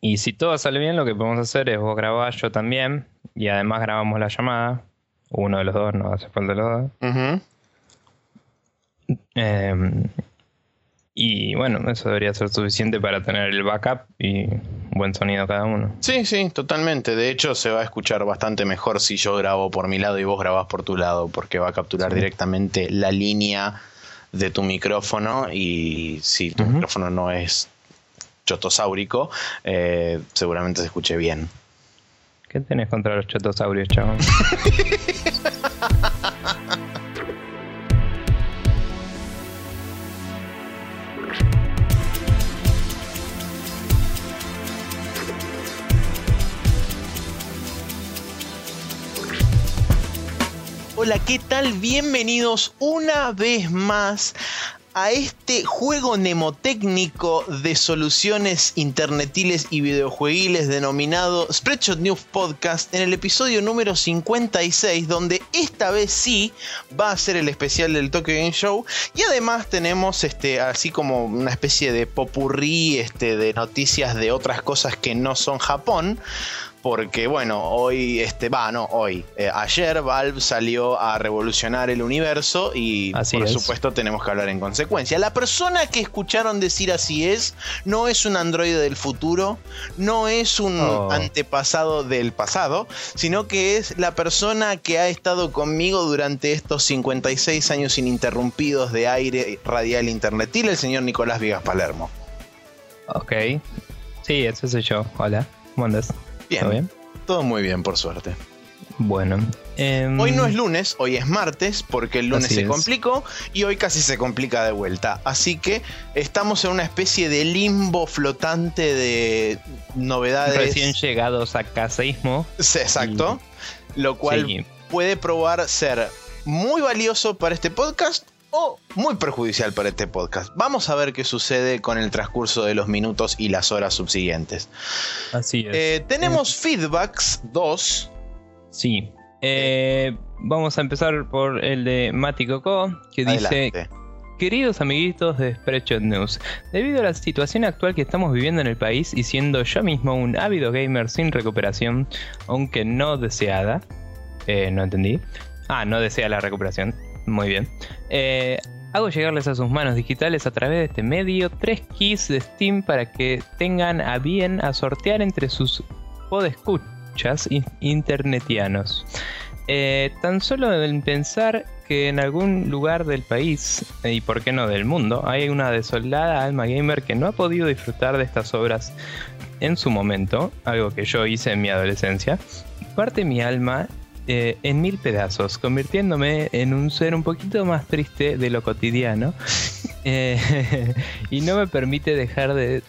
Y si todo sale bien, lo que podemos hacer es vos grabás, yo también, y además grabamos la llamada. Uno de los dos, no hace falta los dos. Y bueno, eso debería ser suficiente para tener el backup y buen sonido cada uno. Sí, totalmente. De hecho, se va a escuchar bastante mejor si yo grabo por mi lado y vos grabás por tu lado, porque va a capturar directamente la línea de tu micrófono, y si tu micrófono no es chotosáurico, seguramente se escuche bien. ¿Qué tenés contra los chotosaurios, chabón? Hola, ¿qué tal? Bienvenidos una vez más a este juego mnemotécnico de soluciones internetiles y videojueguiles denominado Spreadshot News Podcast, en el episodio número 56, donde esta vez sí va a ser el especial del Tokyo Game Show, y además tenemos así como una especie de popurrí de noticias de otras cosas que no son Japón. Porque bueno, ayer Valve salió a revolucionar el universo y por supuesto tenemos que hablar en consecuencia. La persona que escucharon decir así no es un androide del futuro, no es un antepasado del pasado, sino que es la persona que ha estado conmigo durante estos 56 años ininterrumpidos de aire radial internetil, el señor Nicolás Viegas Palermo. Ok, sí, ese soy yo. Hola, ¿cómo andas? Bien, ¿todo bien? Todo muy bien, por suerte. Bueno, hoy no es lunes, hoy es martes, porque el lunes se complicó y hoy casi se complica de vuelta. Así que estamos en una especie de limbo flotante de novedades. Recién llegados a caseísmo. Exacto. Lo cual puede probar ser muy valioso para este podcast o muy perjudicial para este podcast. Vamos a ver qué sucede con el transcurso de los minutos y las horas subsiguientes. Así es. Tenemos feedbacks 2. Sí. Vamos a empezar por el de Mati Coco, que dice: queridos amiguitos de Spreadshot News, debido a la situación actual que estamos viviendo en el país, y siendo yo mismo un ávido gamer sin recuperación, aunque no deseada, no entendí. No desea la recuperación. Muy bien. Hago llegarles a sus manos digitales a través de este medio 3 keys de Steam para que tengan a bien a sortear entre sus podescuchas internetianos. Tan solo en pensar que en algún lugar del país, y por qué no del mundo, hay una desolada alma gamer que no ha podido disfrutar de estas obras en su momento, algo que yo hice en mi adolescencia, parte mi alma en 1000 pedazos, convirtiéndome en un ser un poquito más triste de lo cotidiano, y no me permite dejar de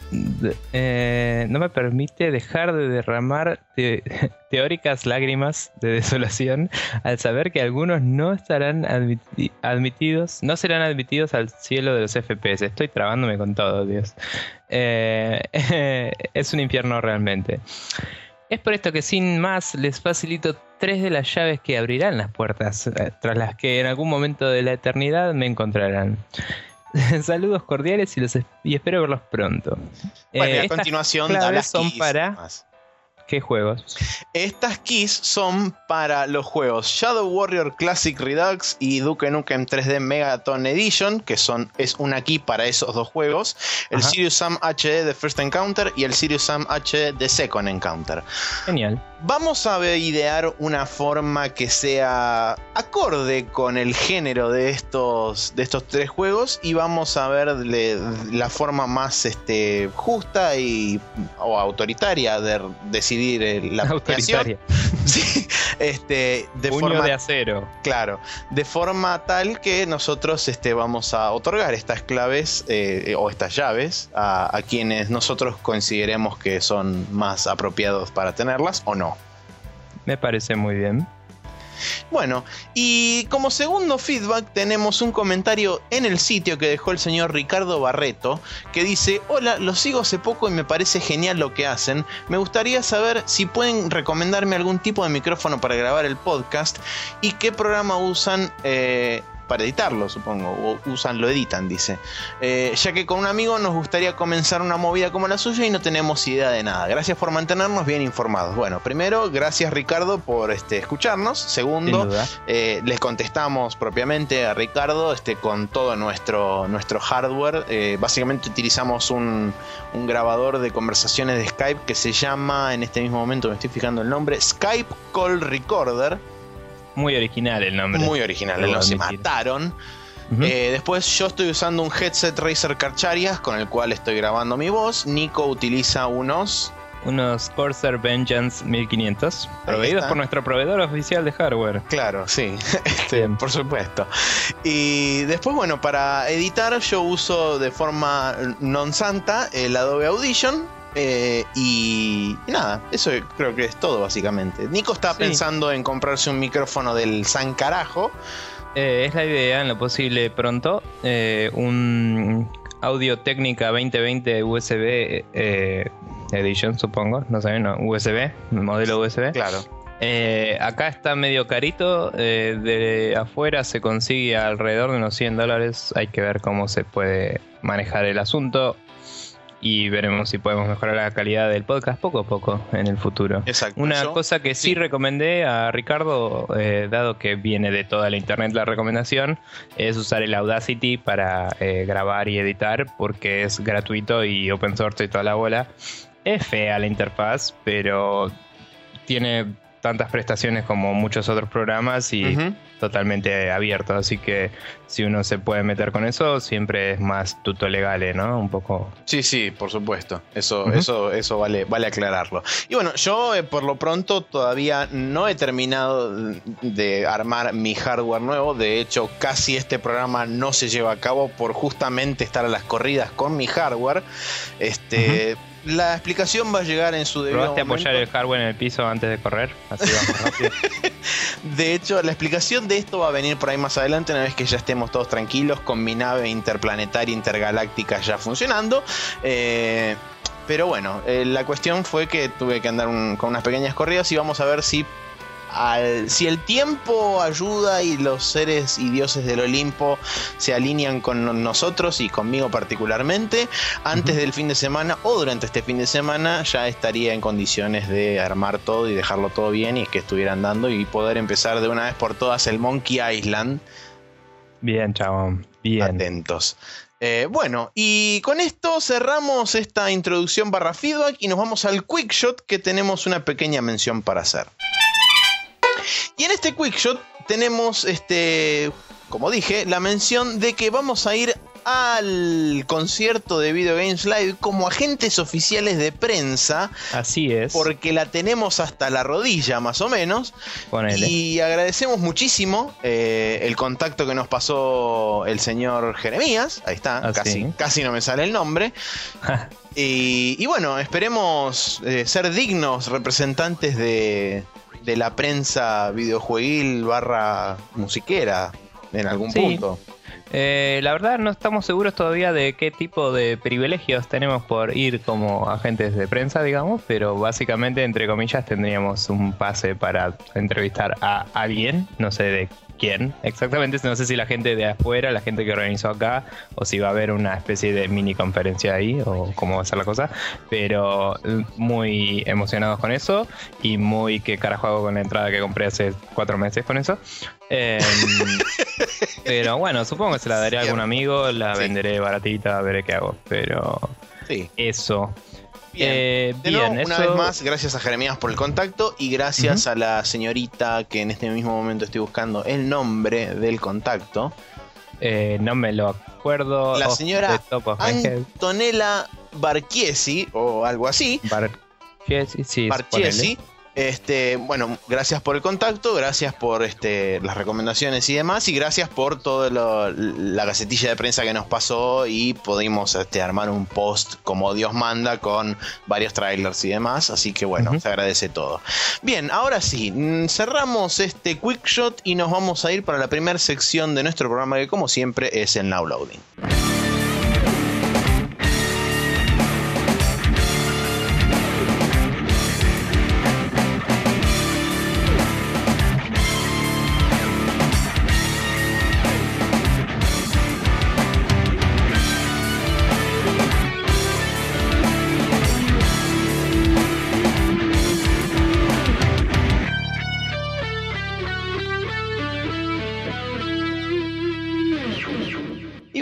derramar teóricas lágrimas de desolación al saber que algunos no estarán no serán admitidos al cielo de los FPS. Estoy trabándome con todo, Dios. Es un infierno realmente. Es por esto que sin más les facilito 3 de las llaves que abrirán las puertas, tras las que en algún momento de la eternidad me encontrarán. Saludos cordiales y espero verlos pronto. Bueno, a continuación da las son keys para... más. ¿Qué juegos? Estas keys son para los juegos Shadow Warrior Classic Redux y Duke Nukem 3D Megaton Edition, que es una key para esos dos juegos. El Serious Sam HD de First Encounter y el Serious Sam HD de Second Encounter. Genial. Vamos a idear una forma que sea acorde con el género de estos 3 juegos, y vamos a ver la forma más justa o autoritaria de decidir la autoritaria. Sí, Puño de acero. Claro, de forma tal que nosotros vamos a otorgar estas claves o estas llaves a quienes nosotros consideremos que son más apropiados para tenerlas o no. Me parece muy bien. Bueno, y como segundo feedback tenemos un comentario en el sitio que dejó el señor Ricardo Barreto, que dice: hola, los sigo hace poco y me parece genial lo que hacen. Me gustaría saber si pueden recomendarme algún tipo de micrófono para grabar el podcast y qué programa usan para editarlo, supongo, o lo editan, dice. Ya que con un amigo nos gustaría comenzar una movida como la suya y no tenemos idea de nada. Gracias por mantenernos bien informados. Bueno, primero, gracias Ricardo por escucharnos. Segundo, les contestamos propiamente a Ricardo con todo nuestro hardware. Básicamente utilizamos un grabador de conversaciones de Skype que se llama, en este mismo momento me estoy fijando el nombre, Skype Call Recorder. Muy original el nombre. Muy original, no se mataron. Después yo estoy usando un headset Razer Carcharias con el cual estoy grabando mi voz. Nico utiliza unos Corsair Vengeance 1500 proveídos por nuestro proveedor oficial de hardware. Claro, sí, por supuesto. Y después, bueno, para editar yo uso de forma non santa el Adobe Audition. Y nada, eso creo que es todo básicamente. Nico está pensando en comprarse un micrófono del San Carajo. Es la idea, en lo posible pronto. Un Audio Técnica 2020 USB Edition, supongo. No sé, no, USB, modelo USB. Claro. Acá está medio carito. De afuera se consigue alrededor de unos $100. Hay que ver cómo se puede manejar el asunto. Y veremos si podemos mejorar la calidad del podcast poco a poco en el futuro. Exacto. Una cosa que sí recomendé a Ricardo, dado que viene de toda la internet la recomendación, es usar el Audacity para grabar y editar, porque es gratuito y open source y toda la bola. Es fea la interfaz, pero tiene tantas prestaciones como muchos otros programas y totalmente abierto, así que si uno se puede meter con eso, siempre es más tutto legale, ¿no? Un poco. Sí, por supuesto. Eso vale aclararlo. Y bueno, yo por lo pronto todavía no he terminado de armar mi hardware nuevo. De hecho, casi este programa no se lleva a cabo por justamente estar a las corridas con mi hardware. La explicación va a llegar en su debido momento. ¿Probaste apoyar el hardware en el piso antes de correr? Así vamos rápido. De hecho, la explicación de esto va a venir por ahí más adelante, una vez que ya estemos todos tranquilos con mi nave interplanetaria intergaláctica ya funcionando. Pero bueno, la cuestión fue que tuve que andar con unas pequeñas corridas y vamos a ver si el tiempo ayuda y los seres y dioses del Olimpo se alinean con nosotros y conmigo particularmente, antes del fin de semana o durante este fin de semana ya estaría en condiciones de armar todo y dejarlo todo bien y que estuviera andando y poder empezar de una vez por todas el Monkey Island. Bien, chabón, bien. Atentos. Bueno, y con esto cerramos esta introducción / feedback y nos vamos al Quick Shot, que tenemos una pequeña mención para hacer. Y en este Quick Shot tenemos, como dije, la mención de que vamos a ir al concierto de Video Games Live como agentes oficiales de prensa. Así es. Porque la tenemos hasta la rodilla, más o menos. Ponele. Y agradecemos muchísimo el contacto que nos pasó el señor Jeremías. Ahí está, casi no me sale el nombre. y bueno, esperemos ser dignos representantes de la prensa videojueguil / musiquera en algún punto. La verdad no estamos seguros todavía de qué tipo de privilegios tenemos por ir como agentes de prensa, digamos, pero básicamente, entre comillas, tendríamos un pase para entrevistar a alguien, no sé de quién exactamente, no sé si la gente de afuera, la gente que organizó acá, o si va a haber una especie de mini conferencia ahí, o cómo va a ser la cosa, pero muy emocionados con eso, y muy que carajo hago con la entrada que compré hace 4 meses con eso. Pero bueno, supongo que se la daré a algún amigo, la venderé baratita, veré qué hago, pero eso. Bien, una vez más, gracias a Jeremías por el contacto y gracias a la señorita que en este mismo momento estoy buscando el nombre del contacto. No me lo acuerdo. La señora Antonella Barchiesi o algo así. Barchiesi, sí. Barchiesi. Bueno, gracias por el contacto, gracias por las recomendaciones y demás, y gracias por toda la gacetilla de prensa que nos pasó y pudimos armar un post como Dios manda con varios trailers y demás, así que bueno, se agradece todo. Bien, ahora sí, cerramos este Quick Shot y nos vamos a ir para la primera sección de nuestro programa, que como siempre es el Now Loading.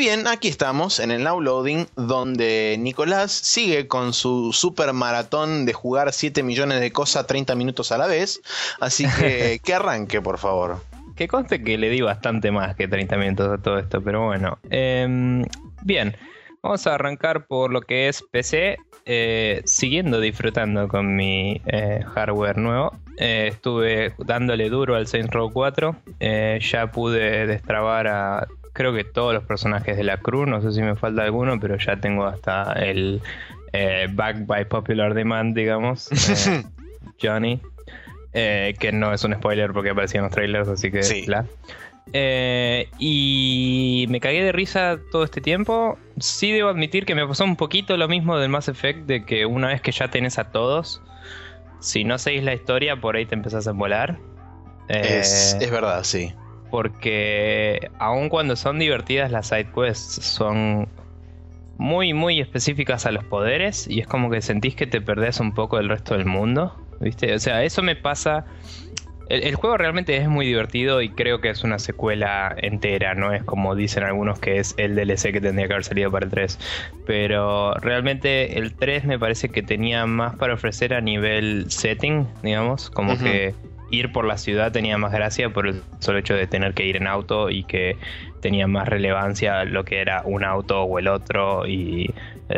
bien, aquí estamos en el Now Loading, donde Nicolás sigue con su super maratón de jugar 7 millones de cosas 30 minutos a la vez. Así que arranque, por favor. Que conste que le di bastante más que 30 minutos a todo esto, pero bueno. Bien, vamos a arrancar por lo que es PC. Siguiendo disfrutando con mi hardware nuevo. Estuve dándole duro al Saints Row 4. Ya pude destrabar a creo que todos los personajes de la crew. No sé si me falta alguno, pero ya tengo hasta el Back by Popular Demand, digamos. Johnny. Que no es un spoiler porque aparecía en los trailers, así que sí. Y me cagué de risa todo este tiempo. Sí debo admitir que me pasó un poquito lo mismo del Mass Effect, de que una vez que ya tenés a todos, si no seguís la historia, por ahí te empezás a volar. Es verdad, sí. Porque aun cuando son divertidas, las side quests son muy, muy específicas a los poderes, y es como que sentís que te perdés un poco del resto del mundo, ¿viste? O sea, eso me pasa. El juego realmente es muy divertido y creo que es una secuela entera, no es como dicen algunos que es el DLC que tendría que haber salido para el 3. Pero realmente el 3 me parece que tenía más para ofrecer a nivel setting, digamos, como que ir por la ciudad tenía más gracia por el solo hecho de tener que ir en auto, y que tenía más relevancia lo que era un auto o el otro, y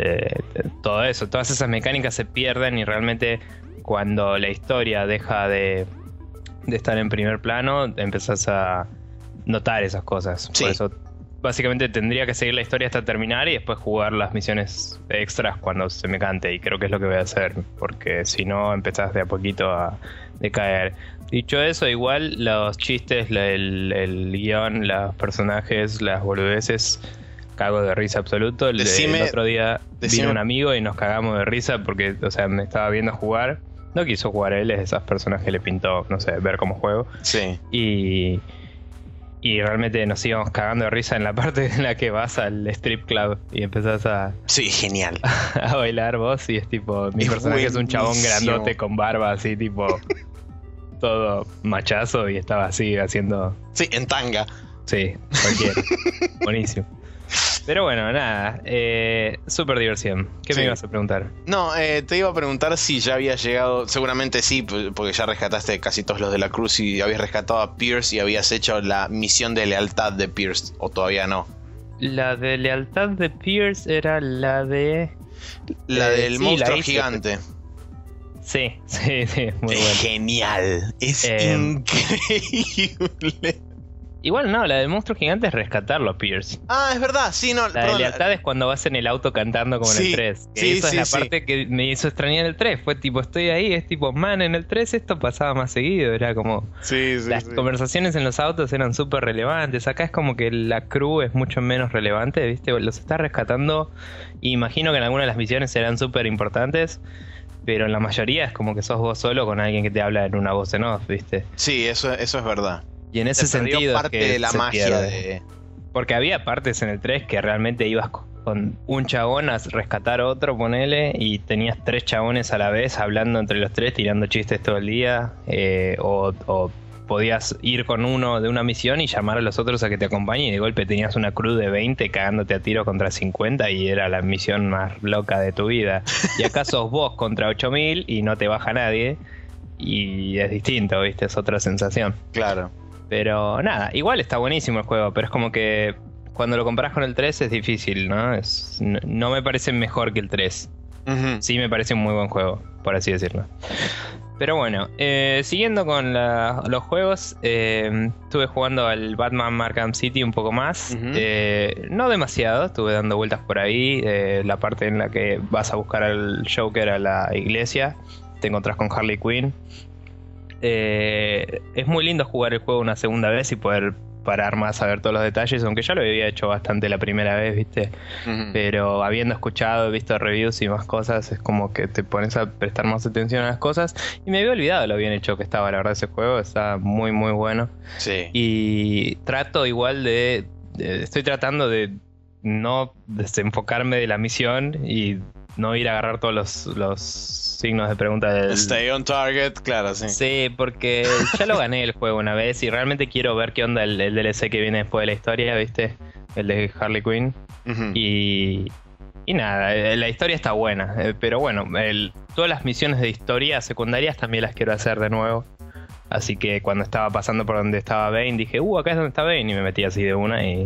todo eso, todas esas mecánicas se pierden, y realmente cuando la historia deja de estar en primer plano, empezás a notar esas cosas. Sí. Por eso básicamente tendría que seguir la historia hasta terminar y después jugar las misiones extras cuando se me cante, y creo que es lo que voy a hacer, porque si no empezás de a poquito a decaer. Dicho eso, igual los chistes, el guión, los personajes, las boludeces, cago de risa absoluto. El otro día vino un amigo y nos cagamos de risa porque, o sea, me estaba viendo jugar. No quiso jugar él, es de esos personajes que le pintó, no sé, ver cómo juego. Sí. Y realmente nos íbamos cagando de risa en la parte en la que vas al strip club y empezás a... Sí, genial. A bailar vos, y es tipo... Mi personaje es un chabón grandote con barba, así tipo... todo machazo, y estaba así haciendo... Sí, en tanga. Sí, cualquiera. Buenísimo. Pero bueno, nada, súper diversión. ¿Qué me ibas a preguntar? No, te iba a preguntar si ya había llegado. Seguramente sí, porque ya rescataste casi todos los de la cruz, y habías rescatado a Pierce y habías hecho la misión de lealtad de Pierce, o todavía no. La de lealtad de Pierce era la de... La del monstruo gigante. Sí, muy bueno. Genial, es increíble. Igual no, la del monstruo gigante es rescatarlo a Pierce. Ah, es verdad, sí, no. La de lealtad es cuando vas en el auto cantando como en el 3. Esa es la parte que me hizo extrañar el 3. Fue tipo, estoy ahí, es tipo, man, en el 3 esto pasaba más seguido. Era como... las conversaciones en los autos eran súper relevantes. Acá es como que la crew es mucho menos relevante, ¿viste? Los estás rescatando. Imagino que en algunas de las misiones serán súper importantes, pero en la mayoría es como que sos vos solo con alguien que te habla en una voz en off, ¿viste? Sí, eso es verdad. Y en ese sentido parte de la magia de... Porque había partes en el 3 que realmente ibas con un chabón a rescatar a otro, ponele, y tenías 3 chabones a la vez hablando entre los 3, tirando chistes todo el día, o podías ir con uno de una misión y llamar a los otros a que te acompañen, y de golpe tenías una crew de 20 cagándote a tiro contra 50, y era la misión más loca de tu vida. Y acá sos vos contra 8000 y no te baja nadie, y es distinto, ¿viste? Es otra sensación. Claro. Pero nada, igual está buenísimo el juego, pero es como que cuando lo comparás con el 3 es difícil, ¿no? No me parece mejor que el 3. Sí me parece un muy buen juego, por así decirlo. Pero bueno, siguiendo con los juegos, estuve jugando al Batman Arkham City un poco más. No demasiado, estuve dando vueltas por ahí. La parte en la que vas a buscar al Joker a la iglesia, te encontrás con Harley Quinn. Es muy lindo jugar el juego una segunda vez y poder parar más a ver todos los detalles, aunque ya lo había hecho bastante la primera vez, ¿viste? Pero habiendo escuchado, visto reviews y más cosas, es como que te pones a prestar más atención a las cosas, y me había olvidado lo bien hecho que estaba, la verdad, ese juego está muy muy bueno. Sí. Y trato igual estoy tratando de no desenfocarme de la misión y no ir a agarrar todos los signos de pregunta del... Stay on target, claro, sí. Sí, porque ya lo gané el juego una vez y realmente quiero ver qué onda el DLC que viene después de la historia, ¿viste? el de Harley Quinn. Y nada, la historia está buena. Pero bueno, todas las misiones de historia secundarias también las quiero hacer de nuevo. Así que cuando estaba pasando por donde estaba Bane, dije, acá es donde está Bane. Y me metí así de una y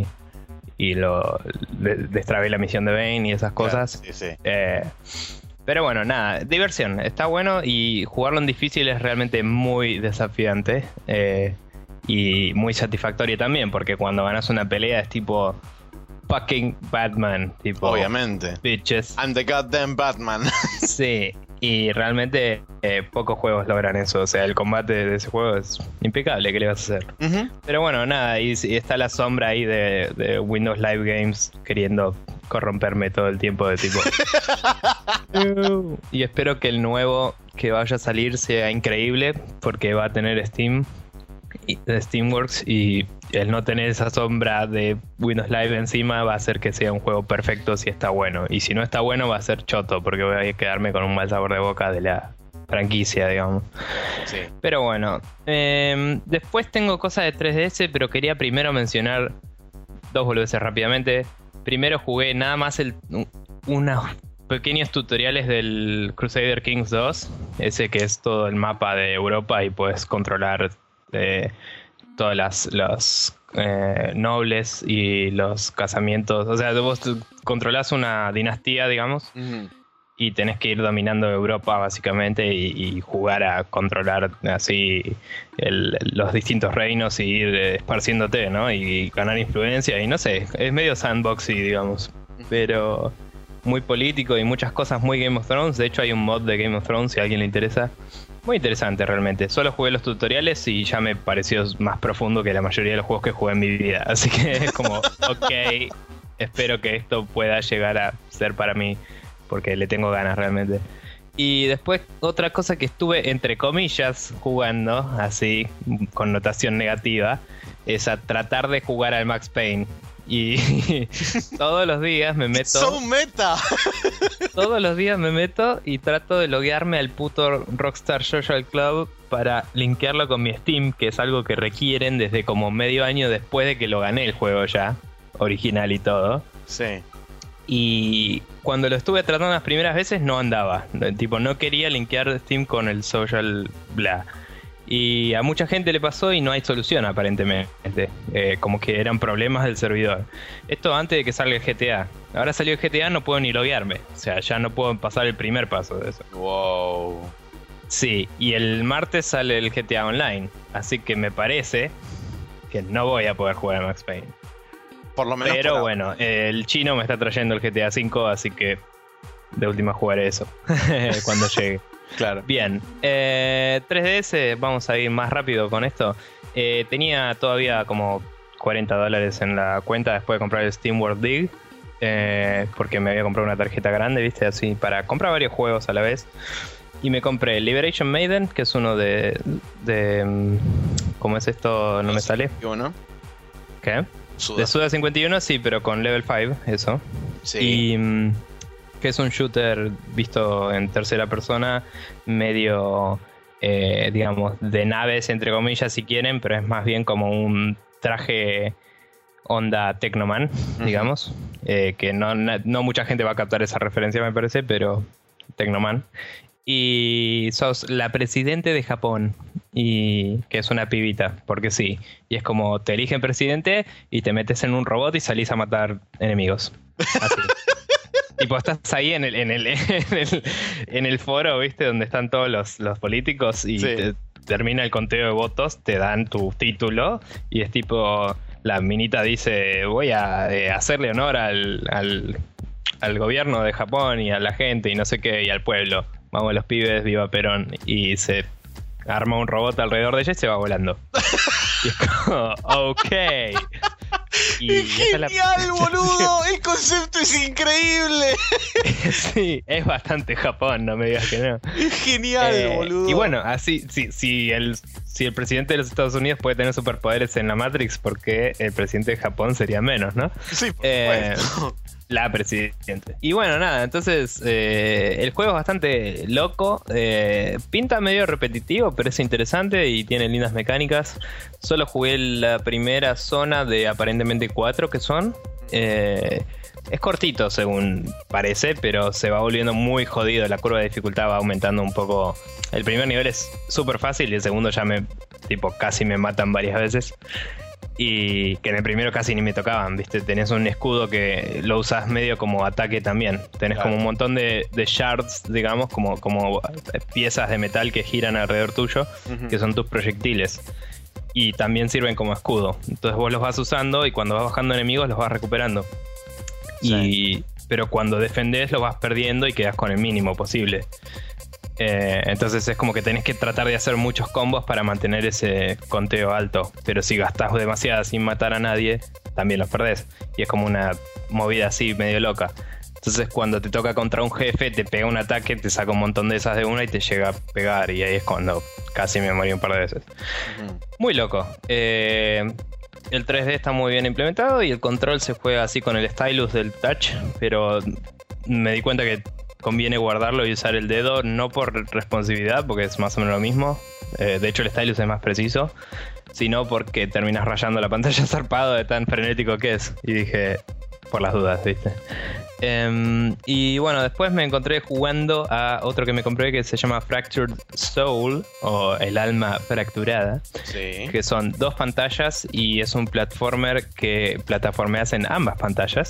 destrabé la misión de Bane y esas cosas. Claro, sí. Pero bueno, nada, diversión. Está bueno y jugarlo en difícil es realmente muy desafiante. Y muy satisfactorio también, porque cuando ganas una pelea es tipo fucking Batman. Tipo, obviamente. Bitches. I'm the goddamn Batman. Sí. Y realmente pocos juegos logran eso. O sea, el combate de ese juego es impecable. ¿Qué le vas a hacer? Pero bueno, nada. Y está la sombra ahí de Windows Live Games queriendo corromperme todo el tiempo de tipo. Y espero que el nuevo que vaya a salir sea increíble, porque va a tener Steamworks, y el no tener esa sombra de Windows Live encima va a hacer que sea un juego perfecto si está bueno. Y si no está bueno va a ser choto, porque voy a quedarme con un mal sabor de boca de la franquicia, digamos. Sí. Pero bueno, después tengo cosas de 3DS, pero quería primero mencionar dos boludeces rápidamente. Primero jugué nada más unos pequeños tutoriales del Crusader Kings 2, ese que es todo el mapa de Europa y puedes controlar todas los nobles y los casamientos. O sea, vos controlás una dinastía, digamos, y tenés que ir dominando Europa básicamente y jugar a controlar así los distintos reinos y ir esparciéndote, ¿no? Y ganar influencia y no sé, es medio sandboxy, digamos, pero muy político y muchas cosas muy Game of Thrones. De hecho hay un mod de Game of Thrones si a alguien le interesa. Muy interesante realmente. Solo jugué los tutoriales y ya me pareció más profundo que la mayoría de los juegos que jugué en mi vida. Así que es como, ok, espero que esto pueda llegar a ser para mí, porque le tengo ganas realmente. Y después otra cosa que estuve entre comillas jugando, así, con notación negativa, es a tratar de jugar al Max Payne. Y todos los días me meto. ¡So meta! Todos los días me meto y trato de loguearme al puto Rockstar Social Club para linkearlo con mi Steam, que es algo que requieren desde como medio año después de que lo gané el juego ya, original y todo. Sí. Y cuando lo estuve tratando las primeras veces no andaba. Tipo, no quería linkear Steam con el Social Bla. Y a mucha gente le pasó y no hay solución aparentemente. Como que eran problemas del servidor. Esto antes de que salga el GTA. Ahora salió el GTA, no puedo ni loguearme. O sea, ya no puedo pasar el primer paso de eso. Wow. Sí, y el martes sale el GTA Online. Así que me parece que no voy a poder jugar a Max Payne. Por lo menos. Pero bueno, el chino me está trayendo el GTA V, así que de última jugaré eso cuando llegue. Claro. Bien, 3DS, vamos a ir más rápido con esto. Tenía todavía como $40 en la cuenta después de comprar el Steam World Dig, porque me había comprado una tarjeta grande, viste, así para comprar varios juegos a la vez. Y me compré Liberation Maiden, que es uno de ¿cómo es esto? No me sale. ¿51? ¿Qué? Suda. De Suda 51, sí, pero con Level 5, eso. Sí. Y que es un shooter visto en tercera persona, medio, digamos, de naves, entre comillas, si quieren, pero es más bien como un traje onda Tecnoman, digamos, que no mucha gente va a captar esa referencia, me parece, pero Tecnoman. Y sos la presidente de Japón, y que es una pibita, porque sí. Y es como te eligen presidente y te metes en un robot y salís a matar enemigos. Así. Tipo, estás ahí en el foro, ¿viste? Donde están todos los políticos y sí. Termina el conteo de votos, te dan tu título y es tipo, la minita dice, voy a hacerle honor al gobierno de Japón y a la gente y no sé qué, y al pueblo. Vamos los pibes, viva Perón. Y se arma un robot alrededor de ella y se va volando. Y es como, ok. Y ¡es genial, boludo! ¡El concepto es increíble! Sí, es bastante Japón, no me digas que no. ¡Es genial, boludo! Y bueno, así, si el presidente de los Estados Unidos puede tener superpoderes en la Matrix, ¿por qué el presidente de Japón sería menos, no? Sí, por supuesto. La presidente. Y bueno, nada, entonces el juego es bastante loco. Pinta medio repetitivo, pero es interesante y tiene lindas mecánicas. Solo jugué la primera zona de aparentemente 4 que son. Es cortito según parece, pero se va volviendo muy jodido. La curva de dificultad va aumentando un poco. El primer nivel es súper fácil y el segundo ya casi me matan varias veces. Y que en el primero casi ni me tocaban, ¿viste? Tenés un escudo que lo usás medio como ataque también. Tenés como un montón de shards, digamos, como piezas de metal que giran alrededor tuyo, que son tus proyectiles. Y también sirven como escudo. Entonces vos los vas usando y cuando vas bajando enemigos los vas recuperando. Sí. Pero cuando defendés los vas perdiendo y quedás con el mínimo posible. Entonces es como que tenés que tratar de hacer muchos combos para mantener ese conteo alto. Pero si gastás demasiadas sin matar a nadie, también los perdés. Y es como una movida así medio loca. Entonces cuando te toca contra un jefe, te pega un ataque, te saca un montón de esas de una y te llega a pegar. Y ahí es cuando casi me morí un par de veces. Muy loco. El 3D está muy bien implementado y el control se juega así con el stylus del touch. Pero me di cuenta que conviene guardarlo y usar el dedo, no por responsividad, porque es más o menos lo mismo. De hecho el stylus es más preciso, sino porque terminas rayando la pantalla zarpado de tan frenético que es. Y dije, por las dudas, ¿viste? Y bueno, después me encontré jugando a otro que me compré que se llama Fractured Soul, o el alma fracturada. Sí. Que son 2 pantallas y es un platformer que plataformeas en ambas pantallas.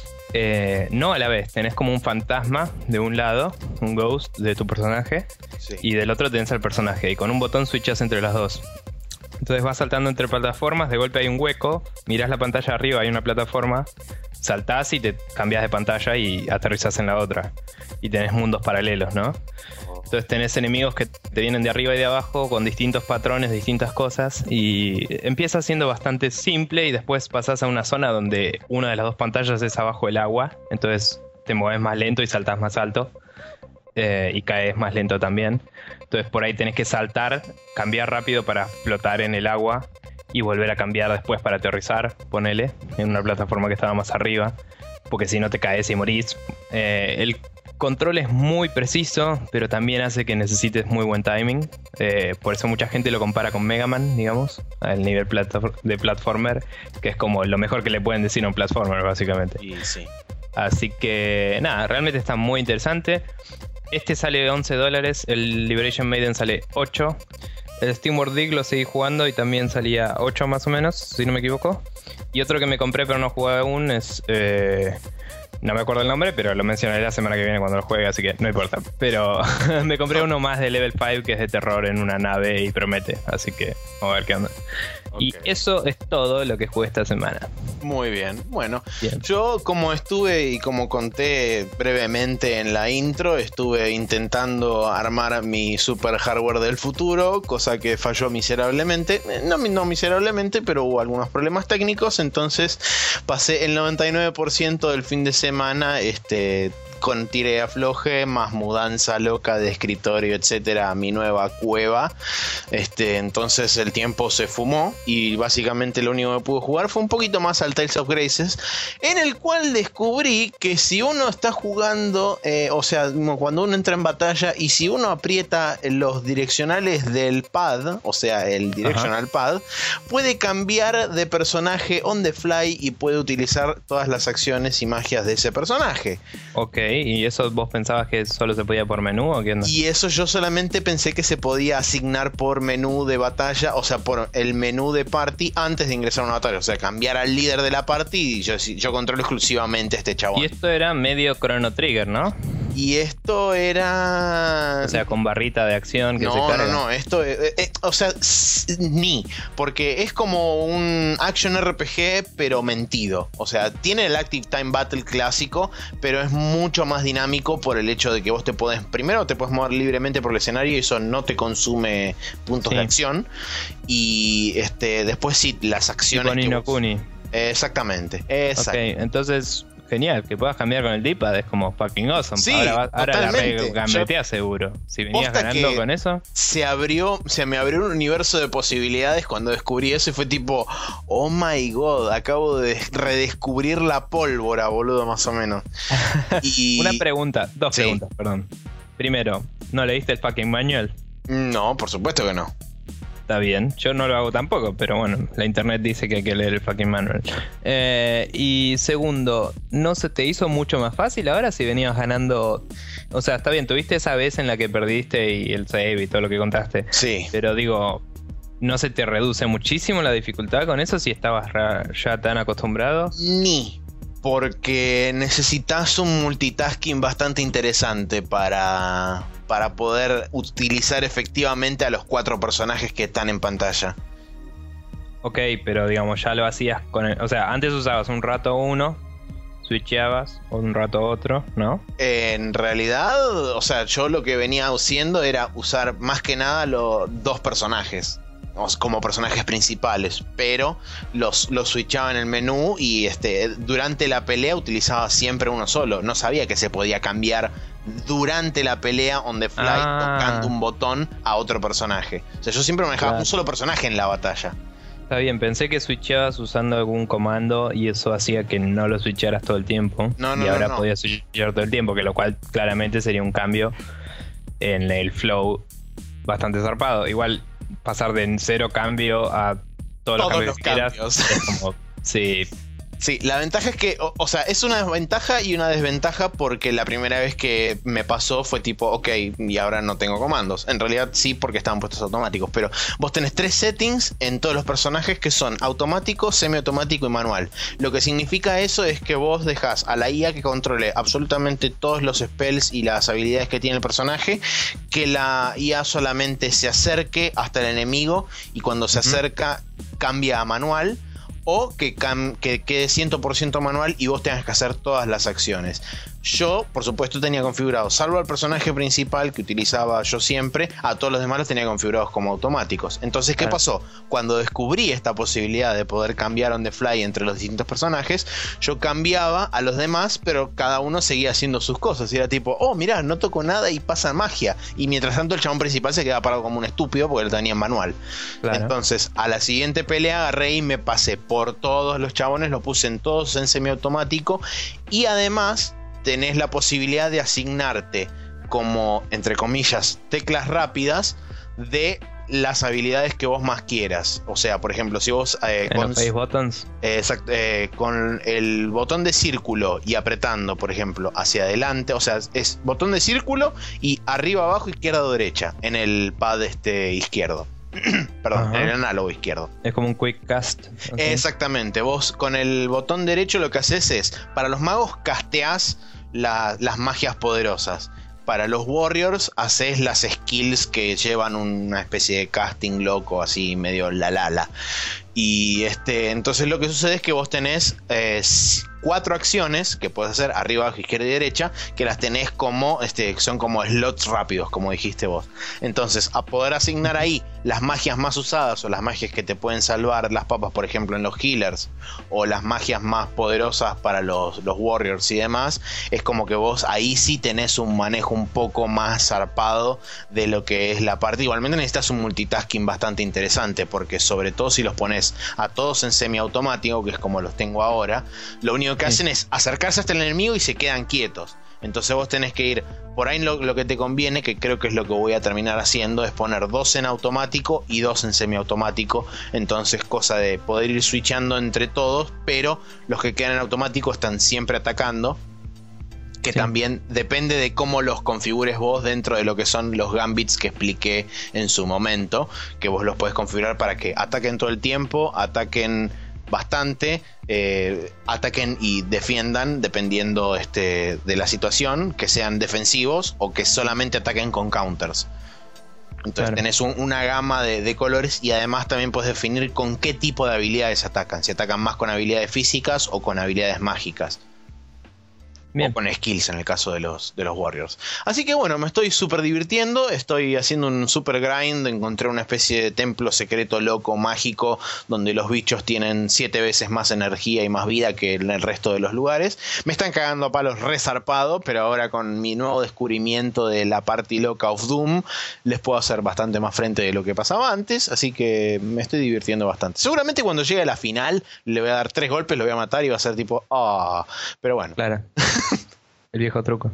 No a la vez, tenés como un fantasma de un lado, un ghost de tu personaje, sí. Y del otro tenés al personaje y con un botón switchas entre las dos. Entonces vas saltando entre plataformas, de golpe hay un hueco, mirás la pantalla arriba, hay una plataforma, saltás y te cambias de pantalla y aterrizás en la otra. Y tenés mundos paralelos, ¿no? Entonces tenés enemigos que te vienen de arriba y de abajo con distintos patrones, distintas cosas. Y empieza siendo bastante simple y después pasás a una zona donde una de las 2 pantallas es abajo del agua. Entonces te mueves más lento y saltás más alto. Y caes más lento también. Entonces por ahí tenés que saltar, cambiar rápido para flotar en el agua y volver a cambiar después para aterrizar, ponele, en una plataforma que estaba más arriba, porque si no te caes y morís. El control es muy preciso, pero también hace que necesites muy buen timing. Por eso mucha gente lo compara con Mega Man, digamos, al nivel de platformer, que es como lo mejor que le pueden decir a un platformer, básicamente. Y sí. Así que nada, realmente está muy interesante. Este sale $11, el Liberation Maiden sale 8. El SteamWorld Dig lo seguí jugando y también salía 8 más o menos, si no me equivoco. Y otro que me compré pero no jugué aún es... no me acuerdo el nombre, pero lo mencionaré la semana que viene cuando lo juegue, así que no importa. Pero me compré uno más de Level 5 que es de terror en una nave y promete, así que vamos a ver qué onda. Okay. Y eso es todo lo que jugué esta semana. Muy bien, bueno, bien. Yo como estuve y como conté brevemente en la intro, estuve intentando armar mi super hardware del futuro, cosa que falló miserablemente, no miserablemente, pero hubo algunos problemas técnicos, entonces pasé el 99% del fin de semana con tire afloje, más mudanza loca de escritorio, etcétera, a mi nueva cueva. Entonces el tiempo se fumó y básicamente lo único que pude jugar fue un poquito más al Tales of Graces, en el cual descubrí que si uno está jugando, o sea, cuando uno entra en batalla y si uno aprieta los direccionales del pad, o sea, el directional pad, puede cambiar de personaje on the fly y puede utilizar todas las acciones y magias de ese personaje. Ok. ¿Y eso vos pensabas que solo se podía por menú o qué onda? Y eso yo solamente pensé que se podía asignar por menú de batalla, o sea, por el menú de party antes de ingresar a una batalla. O sea, cambiar al líder de la party y yo controlo exclusivamente a este chabón. Y esto era medio Chrono Trigger, ¿no? Y esto era... O sea, con barrita de acción que se carga. No, esto... o sea, porque es como un action RPG, pero mentido. O sea, tiene el Active Time Battle clásico, pero es mucho más dinámico por el hecho de que vos primero te puedes mover libremente por el escenario y eso no te consume puntos de acción. Y después sí, las acciones... Y con Ni no Kuni. Exactamente. Ok, entonces... Genial, que puedas cambiar con el D-pad es como fucking awesome. Sí, ahora la gambetea seguro. Si venías ganando con eso. Se me abrió un universo de posibilidades cuando descubrí eso y fue tipo, oh my god, acabo de redescubrir la pólvora, boludo, más o menos. Una pregunta, dos preguntas, perdón. Primero, ¿no leíste el fucking manual? No, por supuesto que no. está bien. Yo no lo hago tampoco, pero bueno, la internet dice que hay que leer el fucking manual. Y segundo, ¿no se te hizo mucho más fácil ahora si venías ganando? O sea, está bien, tuviste esa vez en la que perdiste y el save y todo lo que contaste. Sí. Pero digo, ¿no se te reduce muchísimo la dificultad con eso si estabas ya tan acostumbrado? Ni. Porque necesitas un multitasking bastante interesante para poder utilizar efectivamente a los 4 personajes que están en pantalla. Ok, pero digamos, ya lo hacías con o sea, antes usabas un rato uno, switcheabas un rato otro, ¿no? En realidad, o sea, yo lo que venía haciendo era usar más que nada los 2 personajes como personajes principales, pero los switchaba en el menú y durante la pelea utilizaba siempre uno solo. No sabía que se podía cambiar durante la pelea on the fly tocando un botón a otro personaje. O sea, yo siempre manejaba un solo personaje en la batalla. Está bien, pensé que switchabas usando algún comando y eso hacía que no lo switcharas todo el tiempo. Y ahora podías switchar todo el tiempo, que lo cual claramente sería un cambio en el flow bastante zarpado. Igual pasar de 0 cambio a todos los cambios. Es como, sí. Sí, la ventaja es que, o sea, es una ventaja y una desventaja porque la primera vez que me pasó fue tipo, ok, y ahora no tengo comandos. En realidad sí, porque estaban puestos automáticos, pero vos tenés 3 settings en todos los personajes que son automático, semiautomático y manual. Lo que significa eso es que vos dejás a la IA que controle absolutamente todos los spells y las habilidades que tiene el personaje, que la IA solamente se acerque hasta el enemigo y cuando se acerca cambia a manual. O que quede 100% manual y vos tengas que hacer todas las acciones. Yo, por supuesto, tenía configurado, salvo al personaje principal que utilizaba yo siempre, a todos los demás los tenía configurados como automáticos. Entonces, ¿qué pasó? Cuando descubrí esta posibilidad de poder cambiar on the fly entre los distintos personajes, yo cambiaba a los demás, pero cada uno seguía haciendo sus cosas. Y era tipo, oh, mirá, no toco nada y pasa magia. Y mientras tanto el chabón principal se quedaba parado como un estúpido porque lo tenía en manual. Claro. Entonces, a la siguiente pelea agarré y me pasé por todos los chabones, lo puse en todos en semiautomático y además tenés la posibilidad de asignarte como, entre comillas, teclas rápidas de las habilidades que vos más quieras. O sea, por ejemplo, si vos con los face buttons. Con el botón de círculo y apretando, por ejemplo, hacia adelante, o sea, es botón de círculo y arriba, abajo, izquierda o derecha en el pad izquierdo. Perdón, en el análogo izquierdo. Es como un quick cast. ¿Sí? Exactamente. Vos con el botón derecho lo que haces es, para los magos casteás las magias poderosas. Para los warriors haces las skills que llevan una especie de casting loco, así medio la. Y entonces lo que sucede es que vos tenés 4 acciones que podés hacer arriba, abajo, izquierda y derecha, que las tenés como son como slots rápidos, como dijiste vos. Entonces, a poder asignar ahí las magias más usadas o las magias que te pueden salvar las papas, por ejemplo, en los healers, o las magias más poderosas para los warriors y demás, es como que vos ahí sí tenés un manejo un poco más zarpado de lo que es la parte. Igualmente necesitas un multitasking bastante interesante, porque sobre todo si los pones a todos en semiautomático, que es como los tengo ahora, lo único que hacen es acercarse hasta el enemigo y se quedan quietos. Entonces vos tenés que ir por ahí. Lo que te conviene, que creo que es lo que voy a terminar haciendo, es poner 2 en automático y 2 en semiautomático. Entonces, cosa de poder ir switchando entre todos, pero los que quedan en automático están siempre atacando. Que también depende de cómo los configures vos dentro de lo que son los gambits que expliqué en su momento, que vos los podés configurar para que ataquen todo el tiempo, ataquen bastante, ataquen y defiendan dependiendo de la situación, que sean defensivos o que solamente ataquen con counters. Entonces tenés una gama de colores y además también podés definir con qué tipo de habilidades atacan, si atacan más con habilidades físicas o con habilidades mágicas. Bien. O con skills en el caso de los warriors. Así que bueno, me estoy súper divirtiendo. Estoy haciendo un super grind. Encontré una especie de templo secreto loco, mágico, donde los bichos tienen 7 veces más energía y más vida que en el resto de los lugares. Me están cagando a palos resarpado, pero ahora con mi nuevo descubrimiento de la party loca of Doom, les puedo hacer bastante más frente de lo que pasaba antes. Así que me estoy divirtiendo bastante. Seguramente cuando llegue a la final le voy a dar 3 golpes, lo voy a matar y va a ser tipo pero bueno. Claro. El viejo truco.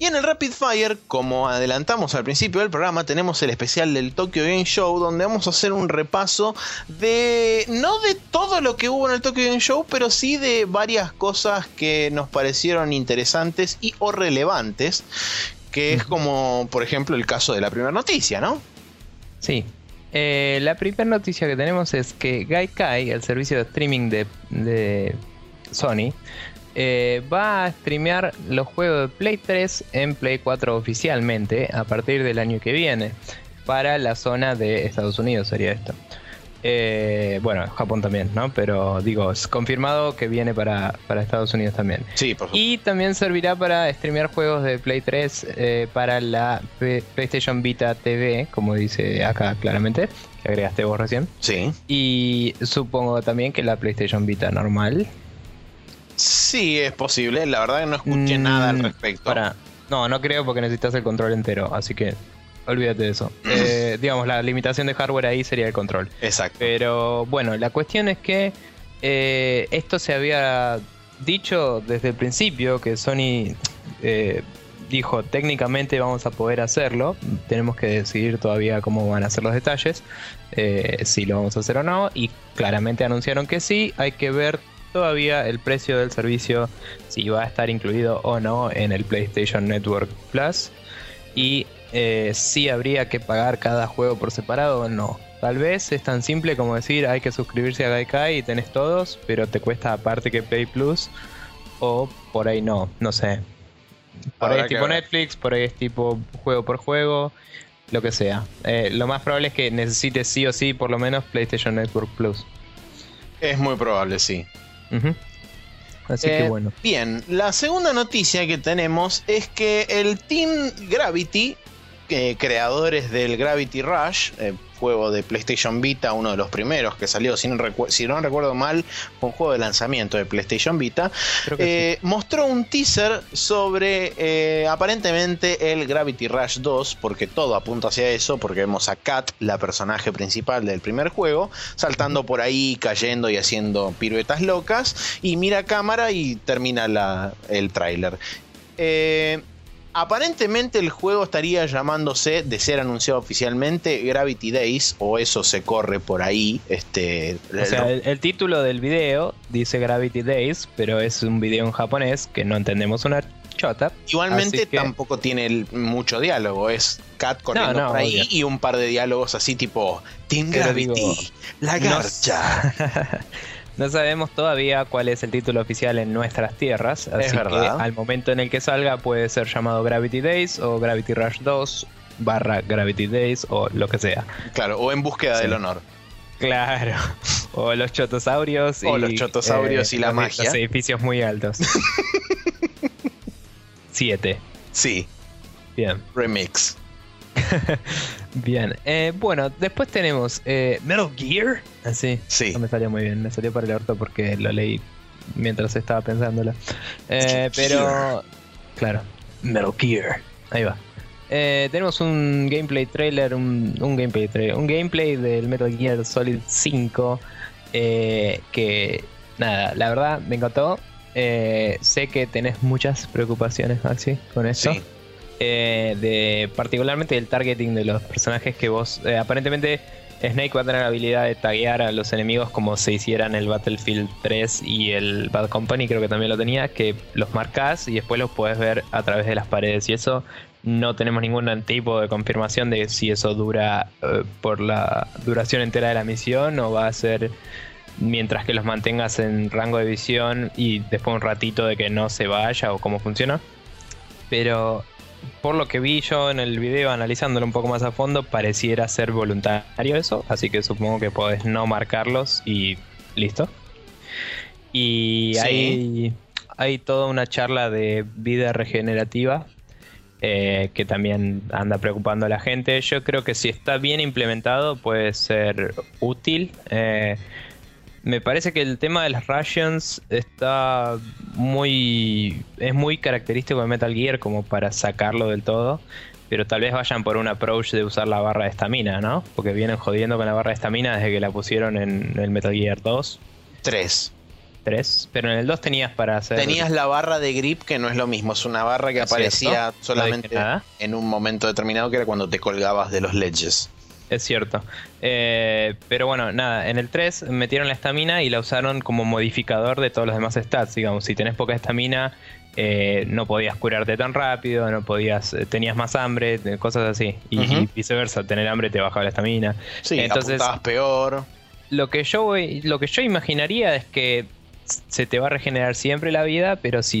Y en el Rapid Fire, como adelantamos al principio del programa, tenemos el especial del Tokyo Game Show, donde vamos a hacer un repaso no de todo lo que hubo en el Tokyo Game Show, pero sí de varias cosas que nos parecieron interesantes y o relevantes, que es como, por ejemplo, el caso de la primera noticia, ¿no? Sí. La primera noticia que tenemos es que Gaikai, el servicio de streaming de Sony, va a streamear los juegos de Play 3 en Play 4 oficialmente a partir del año que viene para la zona de Estados Unidos sería esto. Bueno, Japón también, ¿no? Pero digo, es confirmado que viene para Estados Unidos también. Sí, por supuesto. Y también servirá para streamear juegos de Play 3 para la PlayStation Vita TV, como dice acá claramente, que agregaste vos recién. Sí. Y supongo también que la PlayStation Vita normal. Sí, es posible. La verdad que no escuché nada al respecto. No creo porque necesitas el control entero, así que olvídate de eso. Digamos, la limitación de hardware ahí sería el control. Exacto. Pero bueno, la cuestión es que esto se había dicho desde el principio, que Sony dijo técnicamente vamos a poder hacerlo. Tenemos que decidir todavía cómo van a ser los detalles, si lo vamos a hacer o no. Y claramente anunciaron que sí. Hay que ver todavía el precio del servicio, si va a estar incluido o no en el PlayStation Network Plus, y si habría que pagar cada juego por separado o no. Tal vez es tan simple como decir hay que suscribirse a Gaikai y tenés todos, pero te cuesta aparte que Play Plus, o por ahí no sé. Por ahí es tipo Netflix, por ahí es tipo juego por juego, lo que sea. Lo más probable es que necesites sí o sí por lo menos PlayStation Network Plus. Es muy probable, sí. Así que bueno. Bien, la segunda noticia que tenemos es que el Team Gravity, creadores del Gravity Rush, juego de PlayStation Vita, uno de los primeros que salió, si no recuerdo mal, fue un juego de lanzamiento de PlayStation Vita, sí. Mostró un teaser sobre aparentemente el Gravity Rush 2, porque todo apunta hacia eso, porque vemos a Kat, la personaje principal del primer juego, saltando por ahí, cayendo y haciendo piruetas locas, y mira a cámara y termina el tráiler. Aparentemente el juego estaría llamándose, de ser anunciado oficialmente, Gravity Days, o eso se corre por ahí. O sea, el título del video dice Gravity Days, pero es un video en japonés que no entendemos una chota. Igualmente tampoco tiene mucho diálogo, es Kat corriendo por ahí, obvio. Y un par de diálogos así tipo Team Gravity, la garcha. No sabemos todavía cuál es el título oficial en nuestras tierras, así que al momento en el que salga puede ser llamado Gravity Days o Gravity Rush 2 / Gravity Days o lo que sea. Claro, o En Búsqueda del Honor. Claro, o los chotosaurios y la magia. Los edificios muy altos. 7. Sí. Bien. Remix. Bien, bueno, después tenemos Metal Gear. Así, sí. No me salió muy bien, me salió para el orto porque lo leí mientras estaba pensándolo. Pero, claro, Metal Gear. Ahí va. Tenemos un gameplay trailer, un gameplay del Metal Gear Solid 5. Que, nada, la verdad me encantó. Sé que tenés muchas preocupaciones, Maxi, con esto. Sí. Particularmente el targeting de los personajes que vos... aparentemente Snake va a tener la habilidad de taguear a los enemigos como se hiciera en el Battlefield 3 y el Bad Company, creo que también lo tenía, que los marcás y después los podés ver a través de las paredes, y eso no tenemos ningún tipo de confirmación de si eso dura por la duración entera de la misión o va a ser mientras que los mantengas en rango de visión y después un ratito de que no se vaya, o cómo funciona. Pero por lo que vi yo en el video, analizándolo un poco más a fondo, pareciera ser voluntario eso, así que supongo que podés no marcarlos y listo. Y sí. hay toda una charla de vida regenerativa que también anda preocupando a la gente. Yo creo que si está bien implementado puede ser útil. Me parece que el tema de las rations es muy característico de Metal Gear como para sacarlo del todo, pero tal vez vayan por un approach de usar la barra de estamina, ¿no? Porque vienen jodiendo con la barra de estamina desde que la pusieron en el Metal Gear 2. 3. 3, pero en el 2 tenías para hacer... Tenías la barra de grip, que no es lo mismo, es una barra que aparecía solamente en un momento determinado, que era cuando te colgabas de los ledges. Es cierto. Pero bueno, nada, en el 3 metieron la estamina y la usaron como modificador de todos los demás stats. Digamos, si tenés poca estamina, no podías curarte tan rápido, no podías, tenías más hambre, cosas así. Y viceversa, tener hambre te bajaba la estamina. Sí, entonces apuntabas peor. Lo que yo imaginaría es que se te va a regenerar siempre la vida, pero si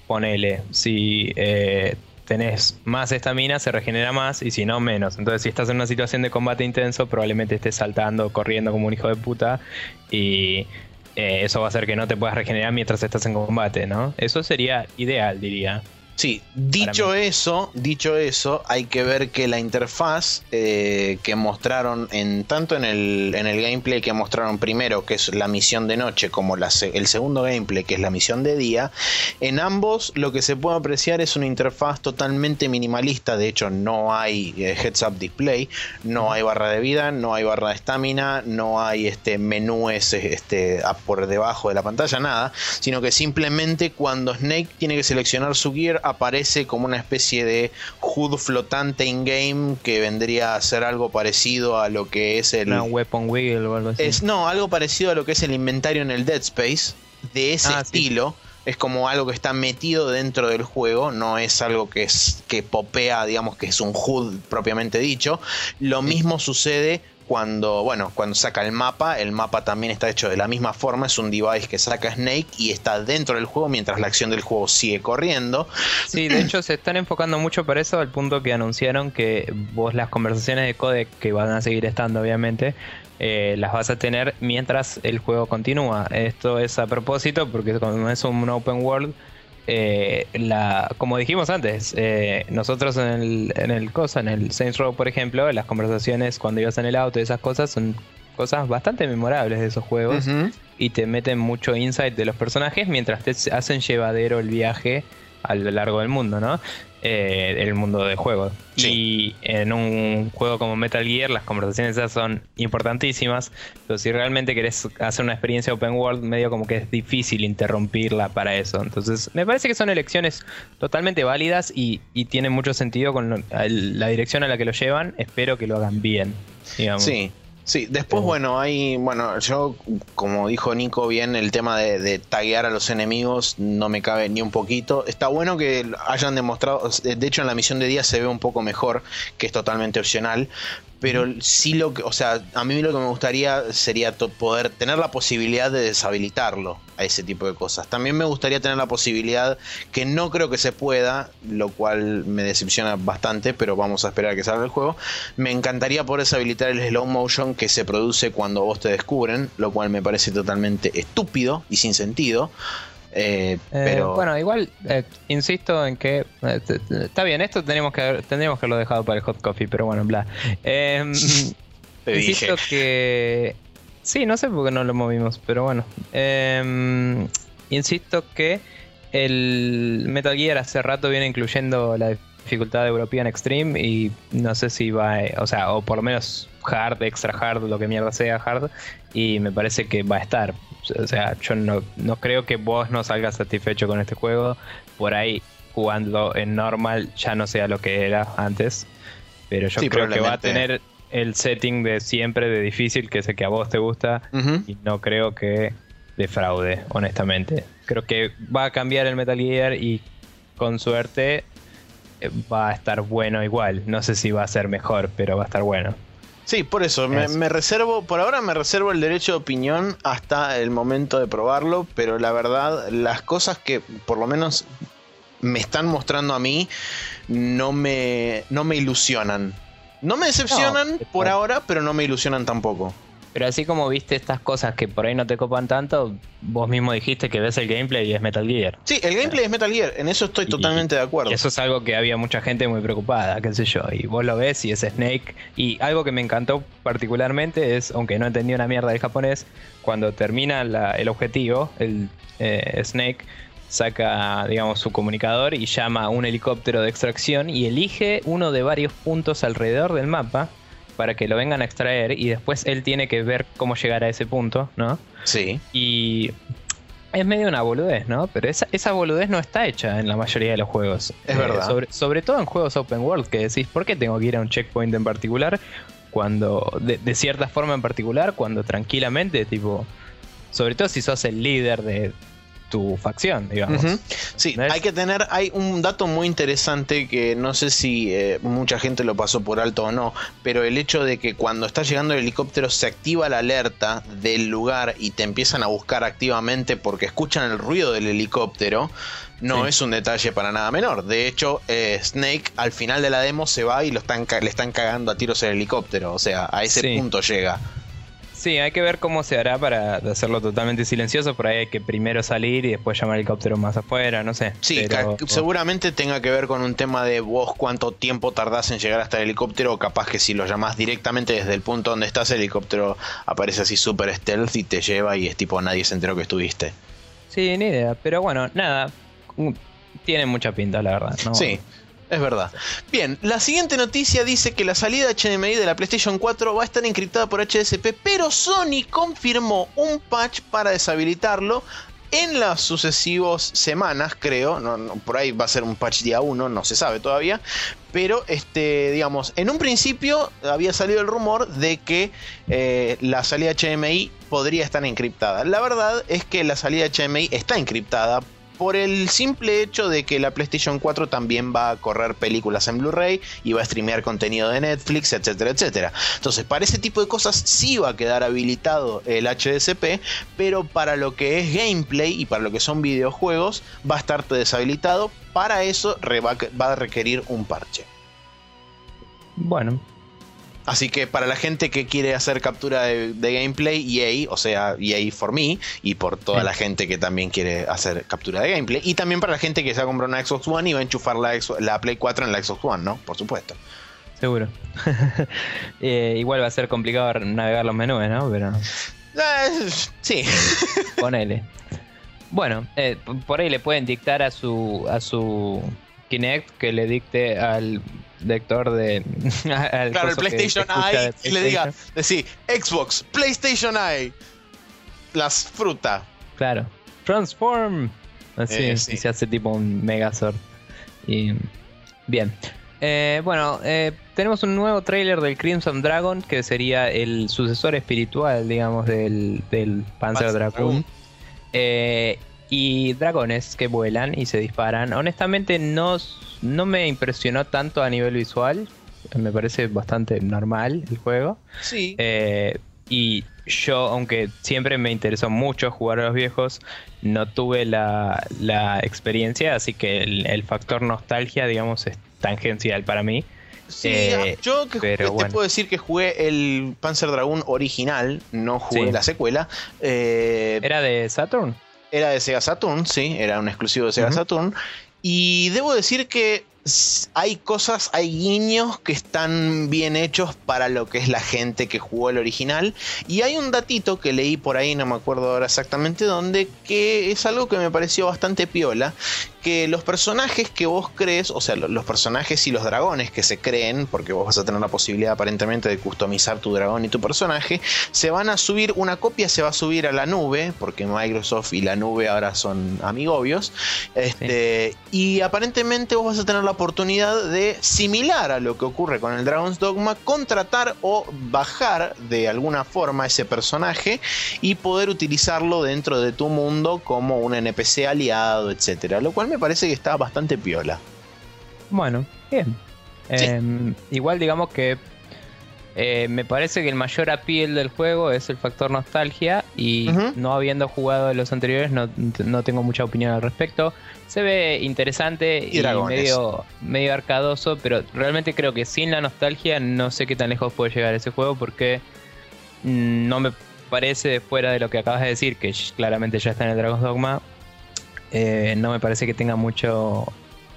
tenés más estamina, se regenera más, y si no, menos. Entonces, si estás en una situación de combate intenso, probablemente estés saltando, corriendo como un hijo de puta, y eso va a hacer que no te puedas regenerar mientras estás en combate, ¿no? Eso sería ideal, diría. Sí, dicho eso, hay que ver que la interfaz que mostraron tanto en el gameplay que mostraron primero, que es la misión de noche, como el segundo gameplay, que es la misión de día, en ambos lo que se puede apreciar es una interfaz totalmente minimalista. De hecho, no hay heads up display, no hay barra de vida, no hay barra de estamina, no hay menúes por debajo de la pantalla, nada, sino que simplemente cuando Snake tiene que seleccionar su gear, aparece como una especie de HUD flotante in-game, que vendría a ser algo parecido a lo que es el... Una weapon wheel o algo así. Algo parecido a lo que es el inventario en el Dead Space, de ese estilo. Sí. Es como algo que está metido dentro del juego, no es algo que popea, digamos que es un HUD propiamente dicho. Lo mismo sucede cuando saca el mapa también está hecho de la misma forma, es un device que saca Snake y está dentro del juego mientras la acción del juego sigue corriendo. Sí, de hecho se están enfocando mucho para eso, al punto que anunciaron que vos las conversaciones de codec, que van a seguir estando obviamente, las vas a tener mientras el juego continúa. Esto es a propósito porque como es un open world, como dijimos antes, nosotros en el Saints Row, por ejemplo, las conversaciones cuando ibas en el auto y esas cosas son cosas bastante memorables de esos juegos, y te meten mucho insight de los personajes mientras te hacen llevadero el viaje a lo largo del mundo, ¿no? El mundo de juego. Sí. Y en un juego como Metal Gear las conversaciones esas son importantísimas, pero si realmente querés hacer una experiencia open world, medio como que es difícil interrumpirla para eso. Entonces me parece que son elecciones totalmente válidas y tienen mucho sentido con la dirección a la que lo llevan. Espero que lo hagan bien, digamos. Sí, después yo, como dijo Nico bien, el tema de taguear a los enemigos no me cabe ni un poquito. Está bueno que hayan demostrado, de hecho en la misión de día se ve un poco mejor, que es totalmente opcional, pero sí a mí lo que me gustaría sería poder tener la posibilidad de deshabilitarlo a ese tipo de cosas. También me gustaría tener la posibilidad, que no creo que se pueda, lo cual me decepciona bastante, pero vamos a esperar a que salga el juego. Me encantaría poder deshabilitar el slow motion que se produce cuando vos te descubren, lo cual me parece totalmente estúpido y sin sentido. Pero bueno, igual insisto en que está bien, esto tendríamos que haberlo dejado para el hot coffee, pero bueno, bla. Insisto que sí, no sé por qué no lo movimos, pero bueno, insisto que el Metal Gear hace rato viene incluyendo la dificultad European Extreme, y no sé si va, o por lo menos hard, extra hard, lo que mierda sea hard, y me parece que va a estar. O sea, yo no creo que vos no salgas satisfecho con este juego. Por ahí, jugando en normal, ya no sea lo que era antes, pero yo creo que va a tener el setting de siempre de difícil, que es el que a vos te gusta, y no creo que defraude, honestamente. Creo que va a cambiar el Metal Gear y con suerte va a estar bueno igual. No sé si va a ser mejor, pero va a estar bueno. Sí, por eso, por ahora me reservo el derecho de opinión hasta el momento de probarlo, pero la verdad, las cosas que por lo menos me están mostrando a mí no me ilusionan. No me decepcionan por ahora, pero no me ilusionan tampoco. Pero así como viste estas cosas que por ahí no te copan tanto, vos mismo dijiste que ves el gameplay y es Metal Gear. Sí, el gameplay es Metal Gear, en eso estoy totalmente de acuerdo. Eso es algo que había mucha gente muy preocupada, qué sé yo, y vos lo ves y es Snake. Y algo que me encantó particularmente es, aunque no entendí una mierda del japonés, cuando termina el objetivo, el Snake saca, digamos, su comunicador y llama a un helicóptero de extracción y elige uno de varios puntos alrededor del mapa para que lo vengan a extraer, y después él tiene que ver cómo llegar a ese punto, ¿no? Sí. Y es medio una boludez, ¿no? Pero esa boludez no está hecha en la mayoría de los juegos. Es verdad. Sobre todo en juegos open world, que decís, ¿por qué tengo que ir a un checkpoint en particular? Cuando, de cierta forma en particular, cuando tranquilamente, tipo, sobre todo si sos el líder de tu facción, digamos. Sí, hay un dato muy interesante que no sé si mucha gente lo pasó por alto o no, pero el hecho de que cuando está llegando el helicóptero se activa la alerta del lugar y te empiezan a buscar activamente porque escuchan el ruido del helicóptero, no es un detalle para nada menor. De hecho, Snake al final de la demo se va y le están cagando a tiros el helicóptero, o sea, a ese punto llega. Sí, hay que ver cómo se hará para hacerlo totalmente silencioso. Por ahí hay que primero salir y después llamar al helicóptero más afuera, no sé. Sí, pero seguramente tenga que ver con un tema de vos cuánto tiempo tardás en llegar hasta el helicóptero, o capaz que si lo llamás directamente desde el punto donde estás, el helicóptero aparece así súper stealth y te lleva y es tipo nadie se enteró que estuviste. Sí, ni idea, pero bueno, nada, tiene mucha pinta, la verdad, ¿no? Sí. Es verdad. Bien, la siguiente noticia dice que la salida HDMI de la PlayStation 4 va a estar encriptada por HDCP, pero Sony confirmó un patch para deshabilitarlo en las sucesivas semanas, creo. No, por ahí va a ser un patch día 1, no se sabe todavía. Pero, digamos, en un principio había salido el rumor de que la salida HDMI podría estar encriptada. La verdad es que la salida HDMI está encriptada por el simple hecho de que la PlayStation 4 también va a correr películas en Blu-ray y va a streamear contenido de Netflix, etcétera, etcétera. Entonces, para ese tipo de cosas sí va a quedar habilitado el HDCP, pero para lo que es gameplay y para lo que son videojuegos va a estar deshabilitado. Para eso va a requerir un parche. Bueno. Así que para la gente que quiere hacer captura de gameplay, EA, o sea, EA for me, y por toda la gente que también quiere hacer captura de gameplay, y también para la gente que se va a comprar una Xbox One y va a enchufar la Play 4 en la Xbox One, ¿no? Por supuesto. Seguro. Igual va a ser complicado navegar los menús, ¿no? Pero sí. Ponele. Bueno, por ahí le pueden dictar a su Kinect que le dicte al lector de claro, el PlayStation Eye y le diga, decir Xbox, PlayStation Eye, las frutas. Claro, transform. Así sí. Y se hace tipo un Megazord. Y bien. Bueno, tenemos un nuevo tráiler del Crimson Dragon, que sería el sucesor espiritual, digamos, del Panzer Dragoon. Y dragones que vuelan y se disparan. Honestamente no me impresionó tanto a nivel visual. Me parece bastante normal el juego. Sí. Y yo, aunque siempre me interesó mucho jugar a los viejos, no tuve la experiencia, así que el factor nostalgia, digamos, es tangencial para mí. Sí, yo te puedo decir que jugué el Panzer Dragoon original, no jugué la secuela. ¿Era de Saturn? Era de Sega Saturn, sí, era un exclusivo de Sega Saturn. Y debo decir que hay guiños que están bien hechos para lo que es la gente que jugó el original. Y hay un datito que leí por ahí, no me acuerdo ahora exactamente dónde, que es algo que me pareció bastante piola. Que los personajes que vos crees, o sea, los personajes y los dragones que se creen, porque vos vas a tener la posibilidad aparentemente de customizar tu dragón y tu personaje, se van a subir, una copia se va a subir a la nube, porque Microsoft y la nube ahora son amigobios, y aparentemente vos vas a tener la oportunidad de, similar a lo que ocurre con el Dragon's Dogma, contratar o bajar de alguna forma ese personaje y poder utilizarlo dentro de tu mundo como un NPC aliado, etcétera, lo cual me parece que está bastante piola. Bueno, bien. Sí. Igual digamos que me parece que el mayor appeal del juego es el factor nostalgia y no habiendo jugado los anteriores no tengo mucha opinión al respecto. Se ve interesante y medio arcadoso, pero realmente creo que sin la nostalgia no sé qué tan lejos puede llegar ese juego, porque no me parece, fuera de lo que acabas de decir, que claramente ya está en el Dragon's Dogma, no me parece que tenga mucho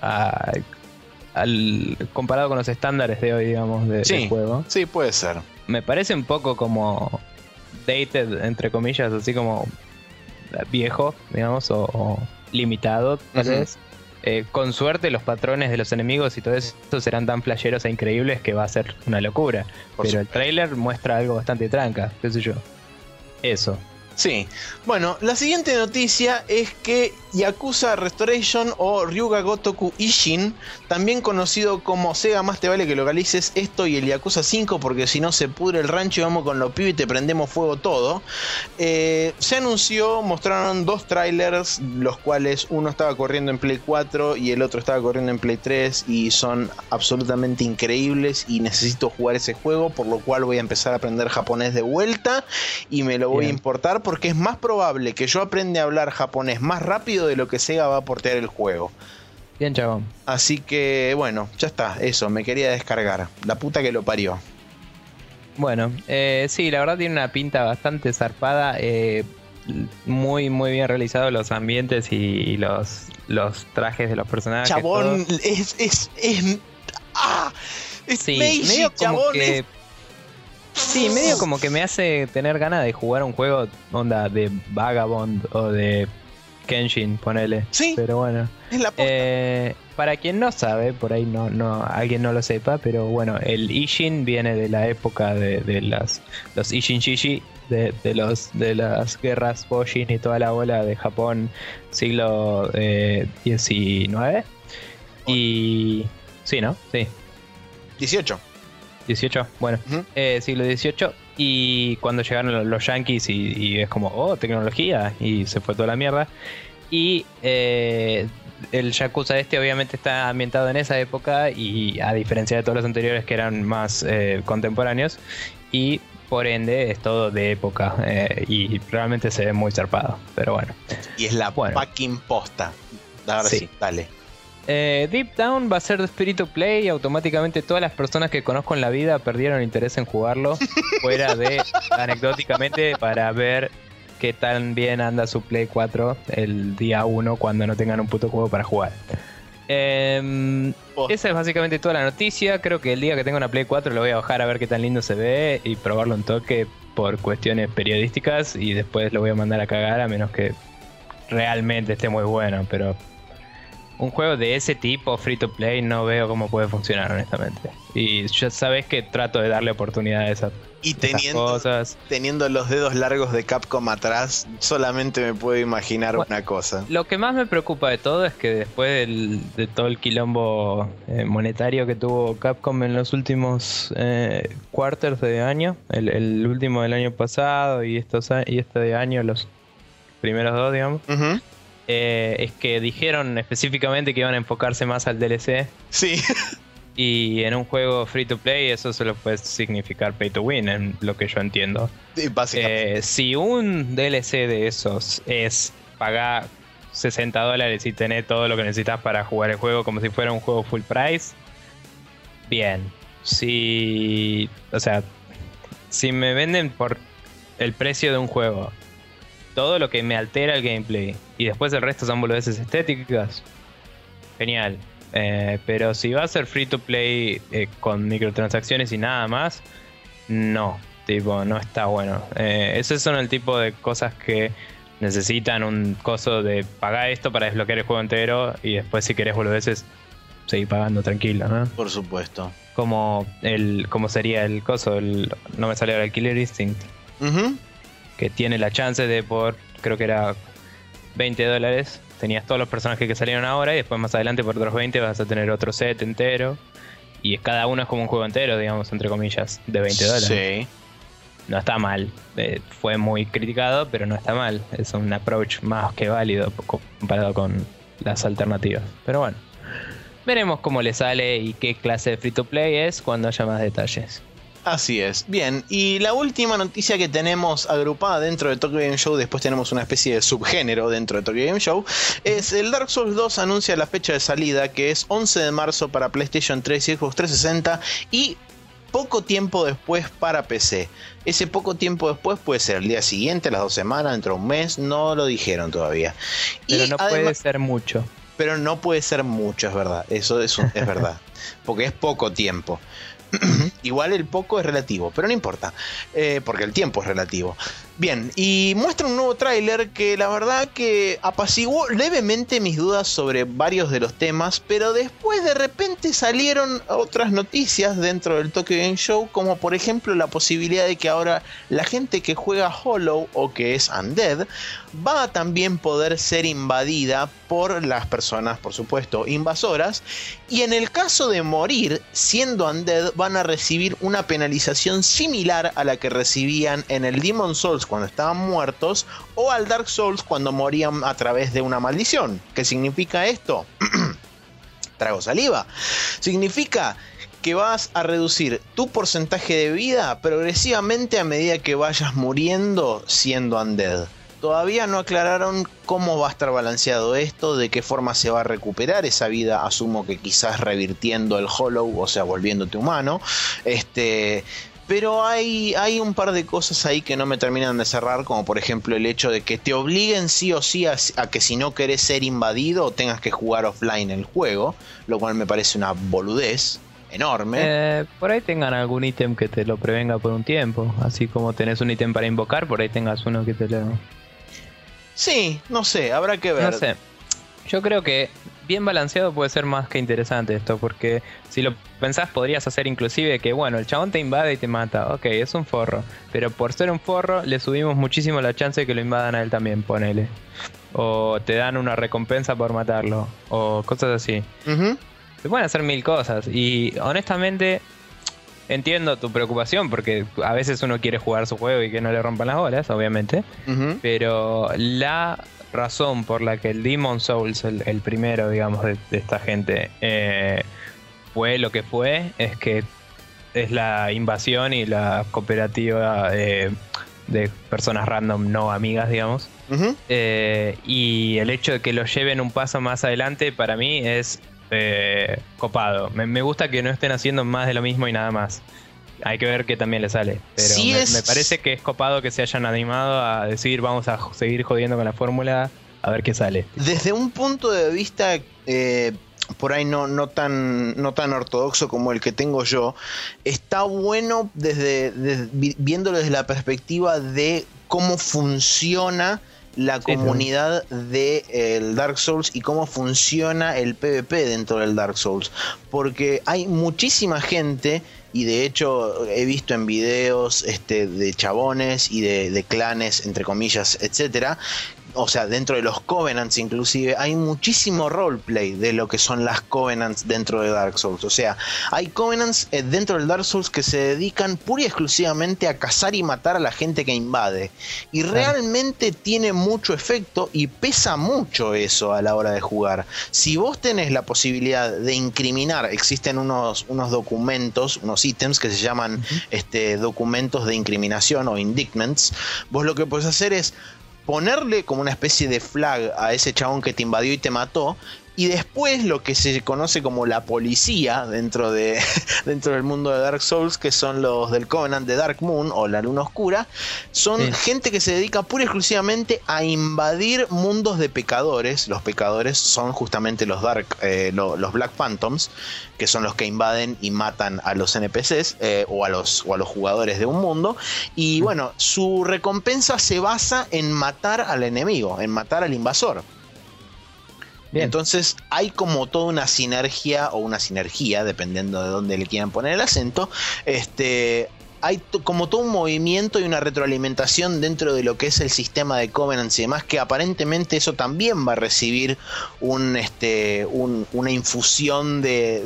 comparado con los estándares de hoy, digamos, del juego. Sí, puede ser. Me parece un poco como dated, entre comillas, así como viejo, digamos, o limitado, tal vez. Con suerte los patrones de los enemigos y todo eso serán tan flasheros e increíbles que va a ser una locura. Pero el trailer muestra algo bastante tranca, qué sé yo. Eso. Sí. Bueno, la siguiente noticia es que Yakuza Restoration o Ryuga Gotoku Ishin, también conocido como Sega, más te vale que localices esto y el Yakuza 5 porque si no se pudre el rancho y vamos con los pibes y te prendemos fuego todo. Se anunció, mostraron 2 trailers, los cuales uno estaba corriendo en Play 4 y el otro estaba corriendo en Play 3 y son absolutamente increíbles y necesito jugar ese juego, por lo cual voy a empezar a aprender japonés de vuelta y me lo voy a importar porque es más probable que yo aprenda a hablar japonés más rápido de lo que Sega va a portear el juego. Bien, chabón. Así que bueno, ya está, eso, me quería descargar. La puta que lo parió. Bueno, sí, la verdad tiene una pinta bastante zarpada. Muy, muy bien realizados los ambientes y los trajes de los personajes. Chabón, es sí, Meiji, medio como chabón, que... Sí, medio como que me hace tener ganas de jugar un juego onda de Vagabond o de Kenshin, ponele. Sí, pero bueno. Es la posta. Para quien no sabe, por ahí no alguien no lo sepa, pero bueno, el Ishin viene de la época de los Ishin Shishi, de las guerras Boshin y toda la bola de Japón siglo XIX. Y... sí, ¿no? Sí. 18, bueno, siglo XVIII. Y cuando llegaron los yankees y es como, oh, tecnología, y se fue toda la mierda. Y el Yakuza obviamente está ambientado en esa época, y a diferencia de todos los anteriores que eran más contemporáneos, y por ende es todo de época, y realmente se ve muy zarpado, pero bueno. Y es la fucking posta. Ahora sí, dale. Deep Down va a ser de Free to Play y automáticamente todas las personas que conozco en la vida perdieron interés en jugarlo, fuera de anecdóticamente para ver qué tan bien anda su Play 4 el día 1 cuando no tengan un puto juego para jugar. Esa es básicamente toda la noticia. Creo que el día que tenga una Play 4 lo voy a bajar a ver qué tan lindo se ve y probarlo un toque por cuestiones periodísticas, y después lo voy a mandar a cagar a menos que realmente esté muy bueno, pero... un juego de ese tipo, free to play, no veo cómo puede funcionar, honestamente. Y ya sabes que trato de darle oportunidades a esas cosas. Teniendo los dedos largos de Capcom atrás, solamente me puedo imaginar una cosa. Lo que más me preocupa de todo es que después de todo el quilombo monetario que tuvo Capcom en los últimos quarters de año, el último del año pasado y este de año, los primeros 2, digamos. Es que dijeron específicamente que iban a enfocarse más al DLC. Sí. Y en un juego free to play eso solo puede significar pay to win, en lo que yo entiendo. Sí, básicamente. Si un DLC de esos es pagar $60 y tener todo lo que necesitas para jugar el juego como si fuera un juego full price, bien. Si me venden por el precio de un juego todo lo que me altera el gameplay y después el resto son boludeces estéticas, genial. Pero si va a ser free to play con microtransacciones y nada más, no está bueno. Esos son el tipo de cosas que necesitan un coso de pagar esto para desbloquear el juego entero, y después si querés boludeces seguir pagando tranquilo, ¿no? Por supuesto. Como sería el coso, no me sale ahora, el Killer Instinct. Que tiene la chance de creo que era $20, tenías todos los personajes que salieron ahora, y después más adelante por otros 20 vas a tener otro set entero, y cada uno es como un juego entero, digamos, entre comillas, de $20. Sí. No está mal, fue muy criticado, pero no está mal, es un approach más que válido comparado con las alternativas. Pero bueno, veremos cómo le sale y qué clase de free to play es cuando haya más detalles. Así es. Bien, y la última noticia que tenemos agrupada dentro de Tokyo Game Show, después tenemos una especie de subgénero dentro de Tokyo Game Show, es el Dark Souls 2 anuncia la fecha de salida, que es 11 de marzo para PlayStation 3 y Xbox 360, y poco tiempo después para PC. Ese poco tiempo después puede ser el día siguiente, las 2 semanas, dentro de un mes, no lo dijeron todavía. Pero no puede ser mucho. Pero no puede ser mucho, es verdad, eso es verdad, porque es poco tiempo. Igual el poco es relativo, pero no importa, porque el tiempo es relativo. Bien, y muestra un nuevo tráiler que la verdad que apaciguó levemente mis dudas sobre varios de los temas, pero después de repente salieron otras noticias dentro del Tokyo Game Show, como por ejemplo la posibilidad de que ahora la gente que juega Hollow o que es Undead va a también poder ser invadida por las personas, por supuesto, invasoras, y en el caso de morir siendo Undead van a recibir una penalización similar a la que recibían en el Demon Souls cuando estaban muertos o al Dark Souls cuando morían a través de una maldición. ¿Qué significa esto? Trago saliva. Significa que vas a reducir tu porcentaje de vida progresivamente a medida que vayas muriendo siendo Undead. Todavía no aclararon cómo va a estar balanceado esto, de qué forma se va a recuperar esa vida. Asumo que quizás revirtiendo el Hollow, o sea, volviéndote humano. Pero hay un par de cosas ahí que no me terminan de cerrar, como por ejemplo el hecho de que te obliguen sí o sí a que si no querés ser invadido tengas que jugar offline el juego, lo cual me parece una boludez enorme. Por ahí tengan algún ítem que te lo prevenga por un tiempo, así como tenés un ítem para invocar, por ahí tengas uno que te lo... Sí, no sé, habrá que ver. No sé, yo creo que bien balanceado puede ser más que interesante esto, porque si lo pensás podrías hacer inclusive que, bueno, el chabón te invade y te mata, ok, es un forro, pero por ser un forro le subimos muchísimo la chance de que lo invadan a él también, ponele. O te dan una recompensa por matarlo, o cosas así. Se pueden hacer mil cosas, y honestamente entiendo tu preocupación, porque a veces uno quiere jugar su juego y que no le rompan las bolas, obviamente, pero la razón por la que el Demon Souls, el primero, digamos, de esta gente, fue lo que fue, es que es la invasión y la cooperativa de personas random no amigas, digamos. Y el hecho de que lo lleven un paso más adelante para mí es copado. Me gusta que no estén haciendo más de lo mismo y nada más. Hay que ver qué también le sale, pero sí me parece que es copado que se hayan animado a decir vamos a seguir jodiendo con la fórmula, a ver qué sale. Desde un punto de vista por ahí no tan ortodoxo como el que tengo yo, está bueno viéndolo desde la perspectiva de cómo funciona la comunidad del Dark Souls y cómo funciona el PvP dentro del Dark Souls, porque hay muchísima gente, y de hecho he visto en videos de chabones y de clanes, entre comillas, etcétera. O sea, dentro de los Covenants inclusive hay muchísimo roleplay de lo que son las Covenants dentro de Dark Souls. O sea, hay Covenants dentro del Dark Souls que se dedican pura y exclusivamente a cazar y matar a la gente que invade. Y realmente tiene mucho efecto y pesa mucho eso a la hora de jugar. Si vos tenés la posibilidad de incriminar, existen unos documentos, unos ítems que se llaman documentos de incriminación o indictments. Vos lo que podés hacer es ponerle como una especie de flag a ese chabón que te invadió y te mató, y después lo que se conoce como la policía dentro del mundo de Dark Souls, que son los del Covenant de Dark Moon o la Luna Oscura, son gente que se dedica pura y exclusivamente a invadir mundos de pecadores. Los pecadores son justamente los los Black Phantoms, que son los que invaden y matan a los NPCs o a los jugadores de un mundo. Y bueno, su recompensa se basa en matar al enemigo, en matar al invasor. Bien. Entonces hay como toda una sinergia o una sinergia, dependiendo de dónde le quieran poner el acento. Hay como todo un movimiento y una retroalimentación dentro de lo que es el sistema de Covenants y demás, que aparentemente eso también va a recibir una infusión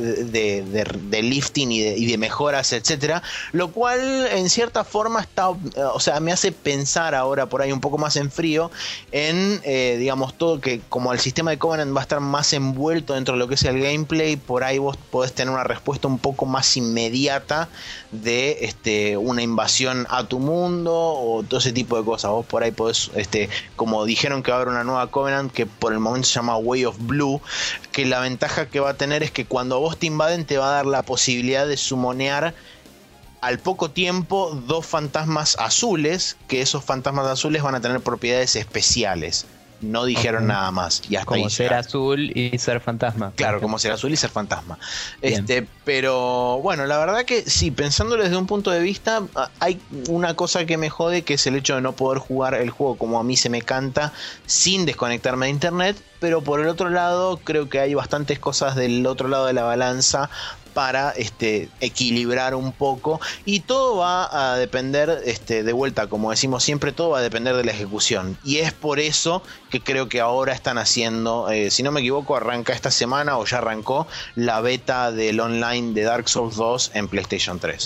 de lifting y de mejoras, etcétera, lo cual en cierta forma me hace pensar ahora por ahí un poco más en frío en digamos todo, que como el sistema de Covenant va a estar más envuelto dentro de lo que es el gameplay, por ahí vos podés tener una respuesta un poco más inmediata de una invasión a tu mundo o todo ese tipo de cosas. Vos por ahí podés, como dijeron que va a haber una nueva Covenant que por el momento se llama Way of Blue, que la ventaja que va a tener es que cuando vos te invaden te va a dar la posibilidad de summonear al poco tiempo 2 fantasmas azules, que esos fantasmas azules van a tener propiedades especiales. no dijeron nada más. Y hasta como ser azul y ser fantasma. Claro, como ser azul y ser fantasma. Pero bueno, la verdad que sí, pensándolo desde un punto de vista, hay una cosa que me jode, que es el hecho de no poder jugar el juego como a mí se me canta sin desconectarme de internet. Pero por el otro lado, creo que hay bastantes cosas del otro lado de la balanza para equilibrar un poco, y todo va a depender, de vuelta, como decimos siempre, todo va a depender de la ejecución, y es por eso que creo que ahora están haciendo, si no me equivoco, arranca esta semana o ya arrancó la beta del online de Dark Souls 2 en PlayStation 3.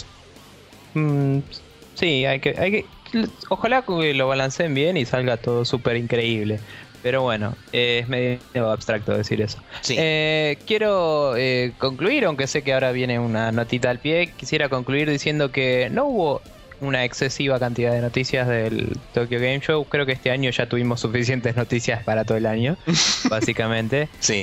Sí, hay que ojalá que lo balanceen bien y salga todo súper increíble. Pero bueno, es medio abstracto decir eso. Sí. Quiero concluir, aunque sé que ahora viene una notita al pie. Quisiera concluir diciendo que no hubo una excesiva cantidad de noticias del Tokyo Game Show. Creo que este año ya tuvimos suficientes noticias para todo el año, básicamente. Sí.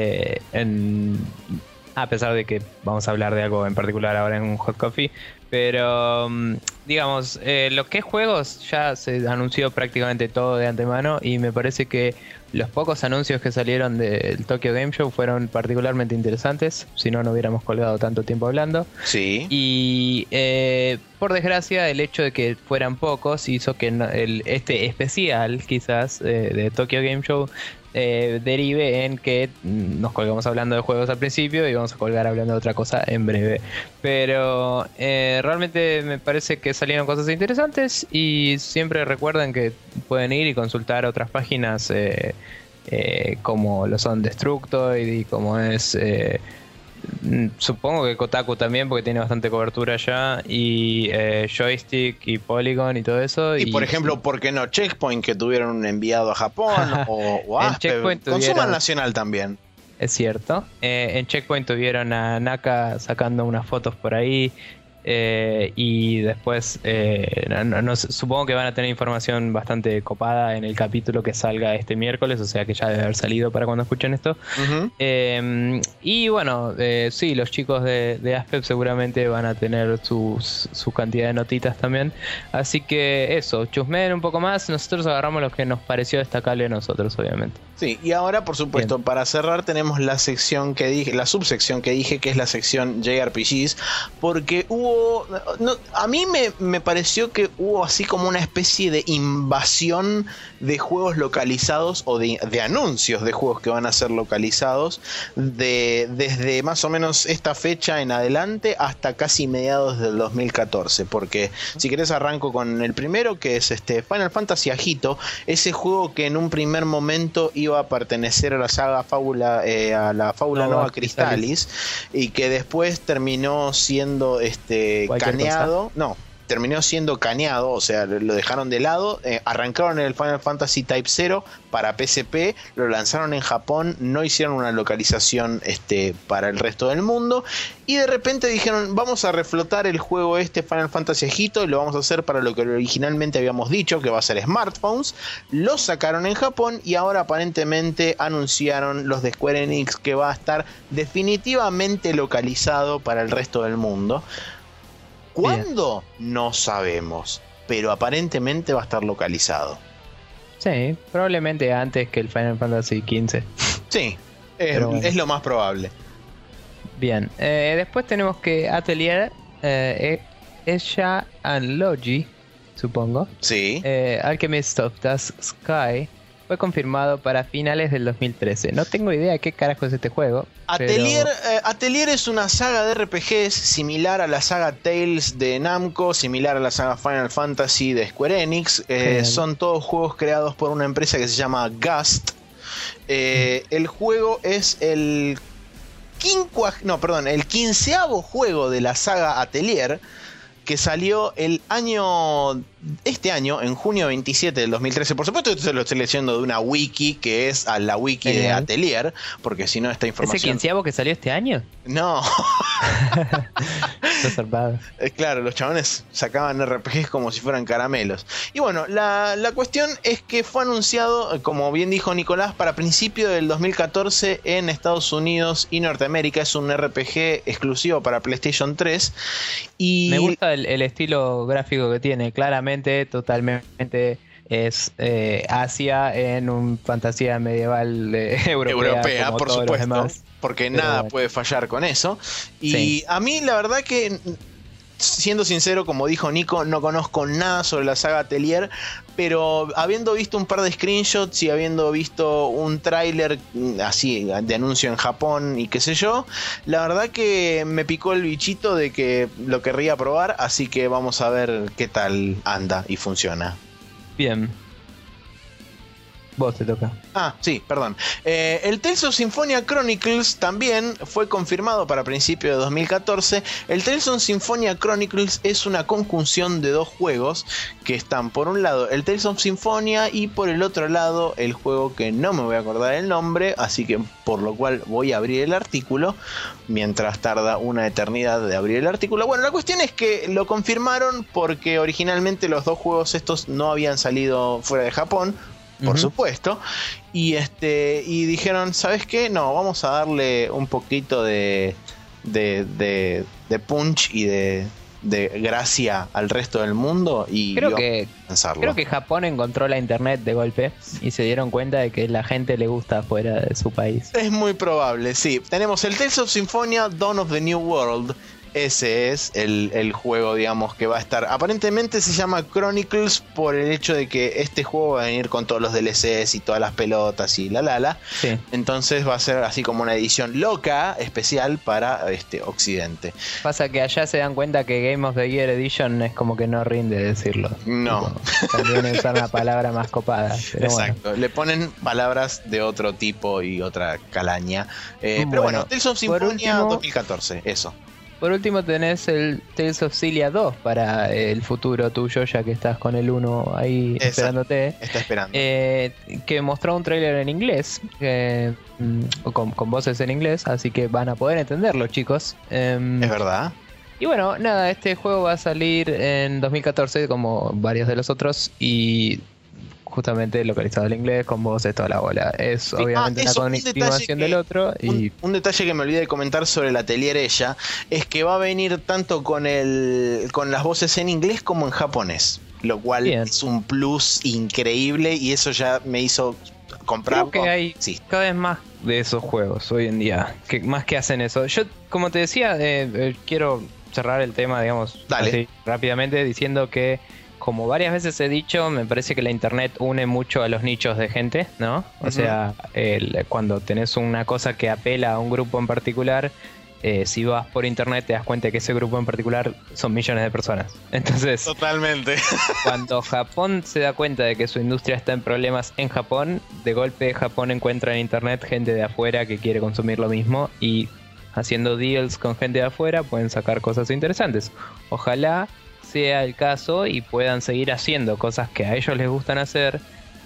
A pesar de que vamos a hablar de algo en particular ahora en un Hot Coffee. Pero, digamos, lo que es juegos ya se anunció prácticamente todo de antemano, y me parece que los pocos anuncios que salieron del Tokyo Game Show fueron particularmente interesantes. Si no, no hubiéramos colgado tanto tiempo hablando. Sí. Y por desgracia, el hecho de que fueran pocos hizo que este especial, quizás, de Tokyo Game Show derive en que nos colgamos hablando de juegos al principio y vamos a colgar hablando de otra cosa en breve. Pero realmente me parece que salieron cosas interesantes, y siempre recuerden que pueden ir y consultar otras páginas como lo son Destructoid y como es... supongo que Kotaku también, porque tiene bastante cobertura ya, y Joystick y Polygon y todo eso. Y por ejemplo, ¿por qué no Checkpoint, que tuvieron un enviado a Japón? o Consuman Nacional también. Es cierto. En Checkpoint tuvieron a Naka sacando unas fotos por ahí. Y después supongo que van a tener información bastante copada en el capítulo que salga este miércoles, o sea que ya debe haber salido para cuando escuchen esto. Uh-huh. Y bueno, sí, los chicos de Aspep seguramente van a tener su cantidad de notitas también, así que eso, chusmeen un poco más. Nosotros agarramos lo que nos pareció destacable a nosotros, obviamente. Sí, y ahora por supuesto, bien, para cerrar tenemos la sección que dije, la subsección que dije, que es la sección JRPGs, porque a mí me pareció que hubo así como una especie de invasión de juegos localizados, o de anuncios de juegos que van a ser localizados desde más o menos esta fecha en adelante hasta casi mediados del 2014, porque si querés arranco con el primero, que es Final Fantasy Agito, ese juego que en un primer momento iba a pertenecer a la saga Fábula, a la Fábula Nova Crystallis, y que después terminó siendo caneado. No, terminó siendo caneado, o sea, lo dejaron de lado. Arrancaron el Final Fantasy Type 0 para PSP, lo lanzaron en Japón, no hicieron una localización para el resto del mundo, y de repente dijeron, vamos a reflotar el juego Final Fantasy Agito, y lo vamos a hacer para lo que originalmente habíamos dicho, que va a ser smartphones. Lo sacaron en Japón, y ahora aparentemente anunciaron los de Square Enix que va a estar definitivamente localizado para el resto del mundo. ¿Cuándo? No sabemos, pero aparentemente va a estar localizado. Sí, probablemente antes que el Final Fantasy XV. Sí, es lo más probable. Bien, después tenemos que Atelier, Esha and Logi, supongo. Sí. Alchemist of Dusk Sky fue confirmado para finales del 2013. No tengo idea de qué carajo es este juego. Atelier es una saga de RPGs similar a la saga Tales de Namco, similar a la saga Final Fantasy de Square Enix. Son todos juegos creados por una empresa que se llama Gust. El juego es el 15º juego de la saga Atelier, que salió este año, en junio 27 del 2013. Por supuesto, esto lo estoy leyendo de una wiki, que es a la wiki de Atelier, porque si no, esta información... ¿Ese 15º que salió este año? No. Está zarpado. Claro, los chabones sacaban RPGs como si fueran caramelos. Y bueno, la cuestión es que fue anunciado, como bien dijo Nicolás, para principio del 2014 en Estados Unidos y Norteamérica. Es un RPG exclusivo para PlayStation 3. Y me gusta el estilo gráfico que tiene, claramente, totalmente es Asia en un fantasía medieval europea por supuesto, porque nada puede fallar con eso. Y a mí la verdad que, siendo sincero, como dijo Nico, no conozco nada sobre la saga Atelier, pero habiendo visto un par de screenshots y habiendo visto un tráiler así de anuncio en Japón y qué sé yo, la verdad que me picó el bichito de que lo querría probar, así que vamos a ver qué tal anda y funciona. Bien. Vos te toca. Sí, perdón. El Tales of Symphonia Chronicles también fue confirmado para principios de 2014. El Tales of Symphonia Chronicles es una conjunción de dos juegos que están, por un lado, el Tales of Symphonia, y por el otro lado, el juego que no me voy a acordar el nombre, así que por lo cual voy a abrir el artículo, mientras tarda una eternidad de abrir el artículo. Bueno, la cuestión es que lo confirmaron porque originalmente los dos juegos estos no habían salido fuera de Japón, por supuesto, y dijeron, ¿sabes qué? No, vamos a darle un poquito de punch y de gracia al resto del mundo y creo que Japón encontró la internet de golpe y se dieron cuenta de que la gente le gusta fuera de su país. Es muy probable, sí. Tenemos el Tales of Symphonia Dawn of the New World. Ese es el juego, digamos, que va a estar. Aparentemente se llama Chronicles por el hecho de que este juego va a venir con todos los DLCs y todas las pelotas y la. Sí. Entonces va a ser así como una edición loca, especial para Occidente. Pasa que allá se dan cuenta que Game of the Year Edition es como que no rinde decirlo. No. También usar una palabra más copada. Exacto. Bueno. Le ponen palabras de otro tipo y otra calaña. Pero bueno, Tales of Symphonia 2014, eso. Por último tenés el Tales of Xillia 2 para el futuro tuyo, ya que estás con el 1 ahí esperándote. Está esperando. Que mostró un tráiler en inglés, con voces en inglés, así que van a poder entenderlo, chicos. Es verdad. Y bueno, nada, este juego va a salir en 2014 como varios de los otros y justamente localizado al inglés con voces, toda la bola. Es obviamente una continuación del otro. Y un detalle que me olvidé de comentar sobre el Atelier Ella es que va a venir tanto con las voces en inglés como en japonés, lo cual es un plus increíble y eso ya me hizo comprar. Creo que hay cada vez más de esos juegos hoy en día, más que hacen eso. Yo, como te decía, quiero cerrar el tema, digamos, así, rápidamente, diciendo que, como varias veces he dicho, me parece que la internet une mucho a los nichos de gente, ¿no? O sea, cuando tenés una cosa que apela a un grupo en particular, si vas por internet te das cuenta que ese grupo en particular son millones de personas. Entonces, totalmente. Cuando Japón se da cuenta de que su industria está en problemas en Japón, de golpe Japón encuentra en internet gente de afuera que quiere consumir lo mismo y haciendo deals con gente de afuera pueden sacar cosas interesantes. Ojalá sea el caso y puedan seguir haciendo cosas que a ellos les gustan hacer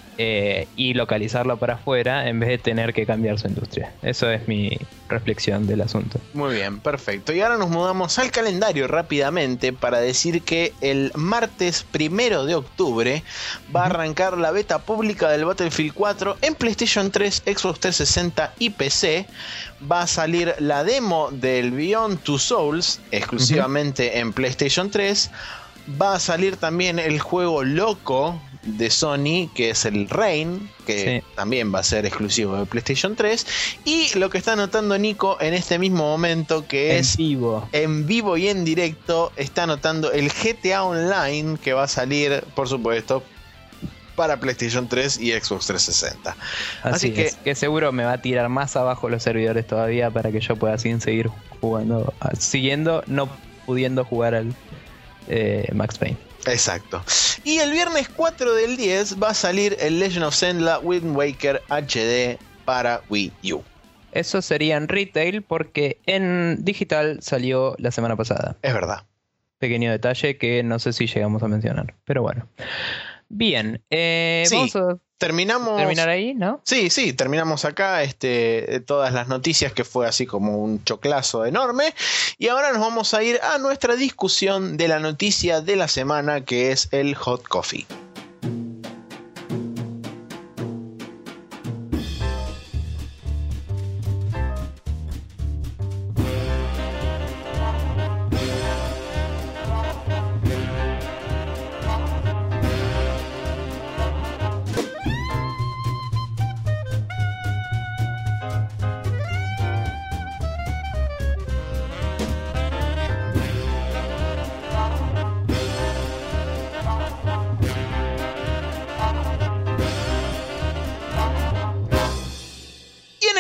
y localizarlo para afuera en vez de tener que cambiar su industria. Eso es mi reflexión del asunto. Muy bien, perfecto. Y ahora nos mudamos al calendario rápidamente para decir que el martes 1 de octubre va a arrancar la beta pública del Battlefield 4 en PlayStation 3, Xbox 360 y PC. Va a salir la demo del Beyond Two Souls exclusivamente en PlayStation 3. Va a salir también el juego loco de Sony, que es el Reign, que también va a ser exclusivo de PlayStation 3. Y lo que está anotando Nico en este mismo momento, que en vivo y en directo, está anotando el GTA Online, que va a salir, por supuesto, para PlayStation 3 y Xbox 360. Así que seguro me va a tirar más abajo los servidores todavía para que yo pueda seguir jugando, siguiendo no pudiendo jugar al Max Payne. Exacto. Y el viernes 4 del 10 va a salir el Legend of Zelda Wind Waker HD para Wii U. Eso sería en retail porque en digital salió la semana pasada. Es verdad. Pequeño detalle que no sé si llegamos a mencionar, pero bueno. Bien, vamos a terminar ahí, ¿no? Sí, terminamos acá todas las noticias, que fue así como un choclazo enorme. Y ahora nos vamos a ir a nuestra discusión de la noticia de la semana, que es el Hot Coffee.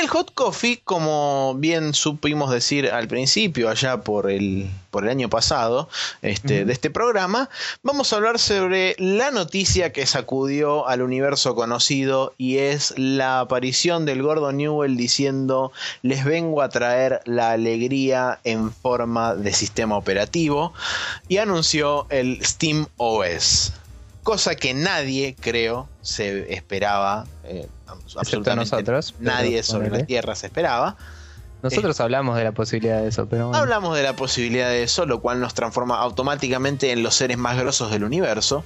Hot Coffee, como bien supimos decir al principio, allá por el año pasado, de este programa, vamos a hablar sobre la noticia que sacudió al universo conocido, y es la aparición del gordo Newell diciendo: les vengo a traer la alegría en forma de sistema operativo, y anunció el SteamOS. Cosa que nadie, creo, se esperaba, excepto nosotros. Nadie sobre la Tierra se esperaba. Nosotros hablamos de la posibilidad de eso, pero bueno. Hablamos de la posibilidad de eso, lo cual nos transforma automáticamente en los seres más grosos del universo.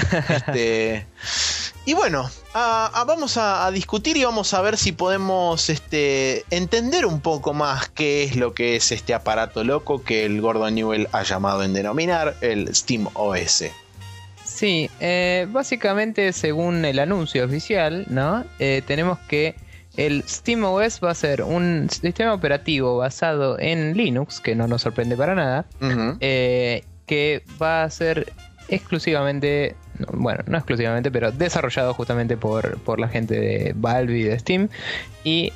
Y bueno, vamos a discutir y vamos a ver si podemos entender un poco más qué es lo que es este aparato loco que el gordo Newell ha llamado en denominar el SteamOS. Sí, básicamente según el anuncio oficial, ¿no? Tenemos que el SteamOS va a ser un sistema operativo basado en Linux, que no nos sorprende para nada, que va a ser exclusivamente, bueno, no exclusivamente, pero desarrollado justamente por la gente de Valve y de Steam, y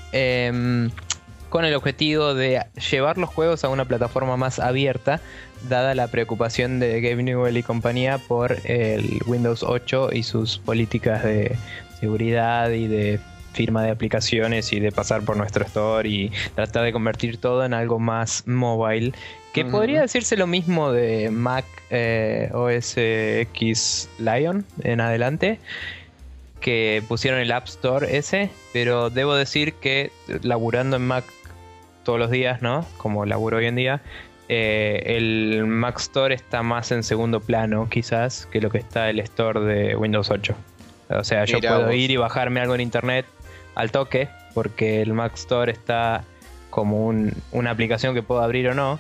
con el objetivo de llevar los juegos a una plataforma más abierta, dada la preocupación de Gabe Newell y compañía por el Windows 8 y sus políticas de seguridad y de firma de aplicaciones y de pasar por nuestro store y tratar de convertir todo en algo más mobile, que podría decirse lo mismo de Mac OS X Lion en adelante, que pusieron el App Store ese, pero debo decir que laburando en Mac todos los días, ¿no? Como laburo hoy en día, el Mac Store está más en segundo plano quizás que lo que está el Store de Windows 8. O sea, yo puedo ir y bajarme algo en internet al toque, porque el Mac Store está como una aplicación que puedo abrir o no,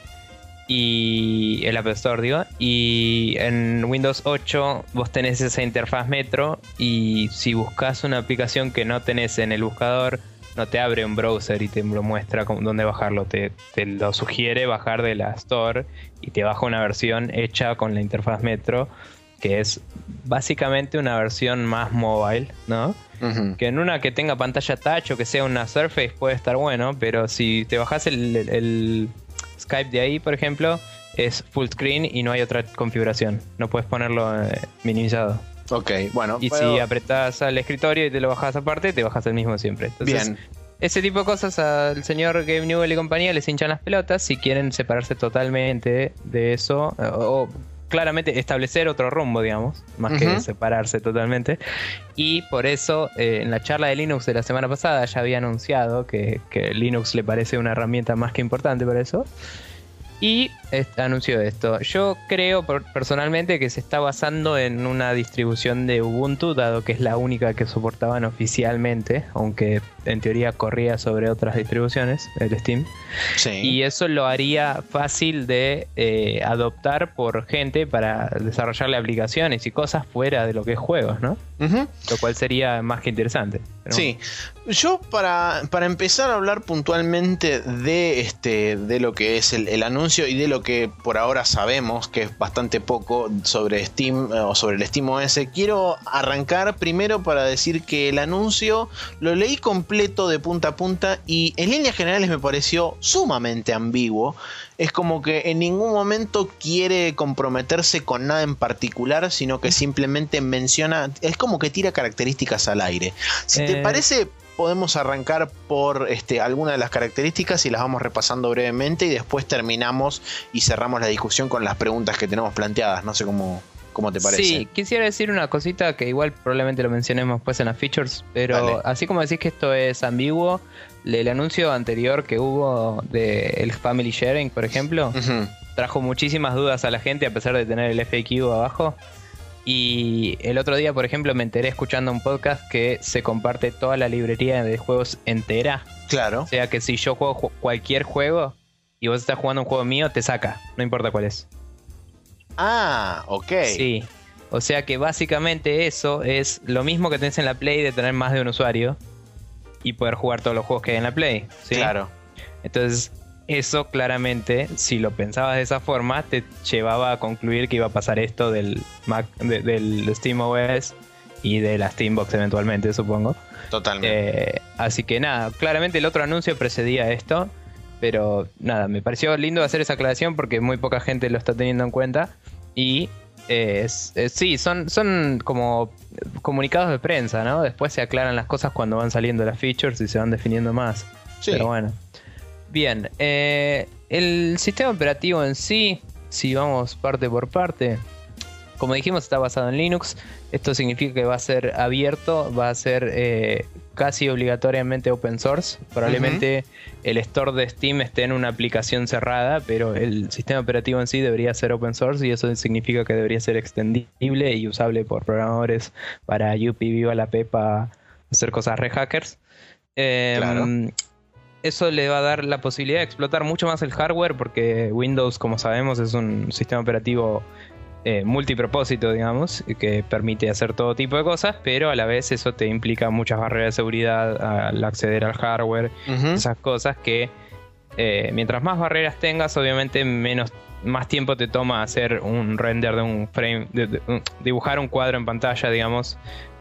y el App Store digo, y en Windows 8 vos tenés esa interfaz Metro, y si buscas una aplicación que no tenés en el buscador, no te abre un browser y te lo muestra dónde bajarlo, te lo sugiere bajar de la Store y te baja una versión hecha con la interfaz Metro, que es básicamente una versión más mobile, ¿no? Que en una que tenga pantalla touch o que sea una Surface puede estar bueno, pero si te bajas el Skype de ahí, por ejemplo, es full screen y no hay otra configuración, no puedes ponerlo minimizado. Ok, bueno. Y si apretás al escritorio y te lo bajas aparte, te bajas el mismo siempre. Entonces, bien. Ese tipo de cosas al señor Gabe Newell y compañía les hinchan las pelotas si quieren separarse totalmente de eso, o claramente establecer otro rumbo, digamos, más que separarse totalmente. Y por eso, en la charla de Linux de la semana pasada ya había anunciado que Linux le parece una herramienta más que importante para eso. Y anunció esto. Yo creo personalmente que se está basando en una distribución de Ubuntu, dado que es la única que soportaban oficialmente, aunque en teoría corría sobre otras distribuciones, el Steam. Sí. Y eso lo haría fácil de adoptar por gente para desarrollarle aplicaciones y cosas fuera de lo que es juegos, ¿no? Lo cual sería más que interesante. Pero sí. Yo para empezar a hablar puntualmente de lo que es el anuncio y de lo que por ahora sabemos, que es bastante poco sobre Steam o sobre el SteamOS, quiero arrancar primero para decir que el anuncio lo leí completo de punta a punta y en líneas generales me pareció sumamente ambiguo. Es como que en ningún momento quiere comprometerse con nada en particular, sino que simplemente menciona, es como que tira características al aire. Si te parece, podemos arrancar por alguna de las características y las vamos repasando brevemente y después terminamos y cerramos la discusión con las preguntas que tenemos planteadas. No sé cómo te parece. Sí, quisiera decir una cosita que igual probablemente lo mencionemos después en las features, pero dale. Así como decís que esto es ambiguo, el anuncio anterior que hubo del Family Sharing, por ejemplo, trajo muchísimas dudas a la gente a pesar de tener el FAQ abajo. Y el otro día, por ejemplo, me enteré escuchando un podcast que se comparte toda la librería de juegos entera. Claro. O sea que si yo juego cualquier juego y vos estás jugando un juego mío, te saca, no importa cuál es. Ah, ok. Sí, o sea que básicamente eso es lo mismo que tenés en la Play de tener más de un usuario y poder jugar todos los juegos que hay en la Play, ¿sí? Claro. Entonces, eso claramente, si lo pensabas de esa forma, te llevaba a concluir que iba a pasar esto del Mac, del SteamOS y de la Steambox eventualmente, supongo. Totalmente. Así que nada, claramente el otro anuncio precedía esto, pero nada, me pareció lindo hacer esa aclaración porque muy poca gente lo está teniendo en cuenta. Y sí, son como comunicados de prensa, ¿no? Después se aclaran las cosas cuando van saliendo las features y se van definiendo más. Sí. Pero bueno. Bien, el sistema operativo en sí, si vamos parte por parte, como dijimos, está basado en Linux. Esto significa que va a ser abierto, va a ser casi obligatoriamente open source. Probablemente el store de Steam esté en una aplicación cerrada, pero el sistema operativo en sí debería ser open source y eso significa que debería ser extendible y usable por programadores para yupi, viva la pepa, hacer cosas re hackers. Claro. Eso le va a dar la posibilidad de explotar mucho más el hardware porque Windows, como sabemos, es un sistema operativo multipropósito, digamos, que permite hacer todo tipo de cosas, pero a la vez eso te implica muchas barreras de seguridad al acceder al hardware, esas cosas que mientras más barreras tengas, obviamente más tiempo te toma hacer un render de un frame, dibujar un cuadro en pantalla, digamos,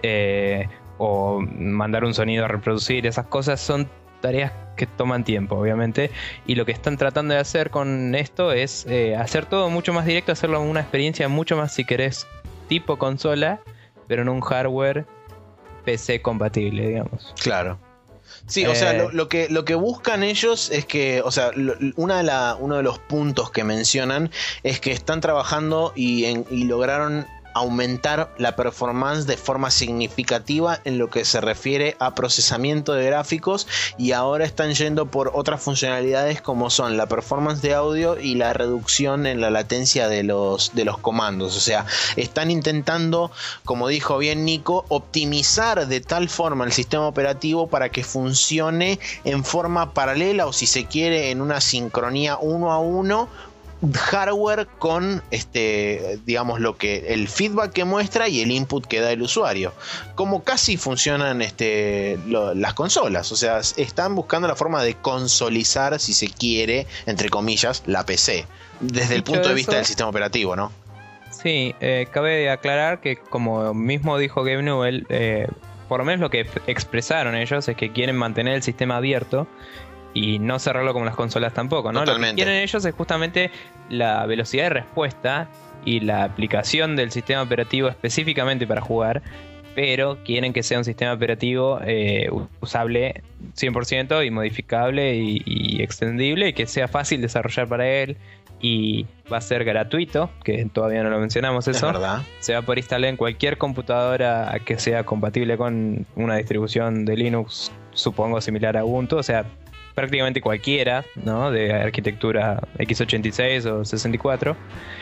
o mandar un sonido a reproducir. Esas cosas son tareas que toman tiempo, obviamente, y lo que están tratando de hacer con esto es hacer todo mucho más directo, hacerlo una experiencia mucho más, si querés, tipo consola, pero en un hardware PC compatible, digamos. Claro. Sí, o sea, lo que buscan ellos es que, o sea, uno de los puntos que mencionan es que están trabajando y lograron aumentar la performance de forma significativa en lo que se refiere a procesamiento de gráficos, y ahora están yendo por otras funcionalidades como son la performance de audio y la reducción en la latencia de los comandos. O sea, están intentando, como dijo bien Nico, optimizar de tal forma el sistema operativo para que funcione en forma paralela, o si se quiere en una sincronía 1 a 1, hardware con digamos lo que el feedback que muestra y el input que da el usuario, como casi funcionan las consolas. O sea, están buscando la forma de consolizar, si se quiere, entre comillas, la PC desde el punto de vista del sistema operativo, ¿no? Sí, cabe aclarar que, como mismo dijo Gabe Newell, por lo menos lo que expresaron ellos es que quieren mantener el sistema abierto y no cerrarlo como las consolas tampoco, ¿no? Totalmente. Lo que quieren ellos es justamente la velocidad de respuesta y la aplicación del sistema operativo específicamente para jugar, pero quieren que sea un sistema operativo usable 100% y modificable y extendible, y que sea fácil desarrollar para él, y va a ser gratuito, que todavía no lo mencionamos eso. Es verdad. Se va a poder instalar en cualquier computadora que sea compatible con una distribución de Linux, supongo similar a Ubuntu, o sea, prácticamente cualquiera, ¿no? De arquitectura x86 o 64.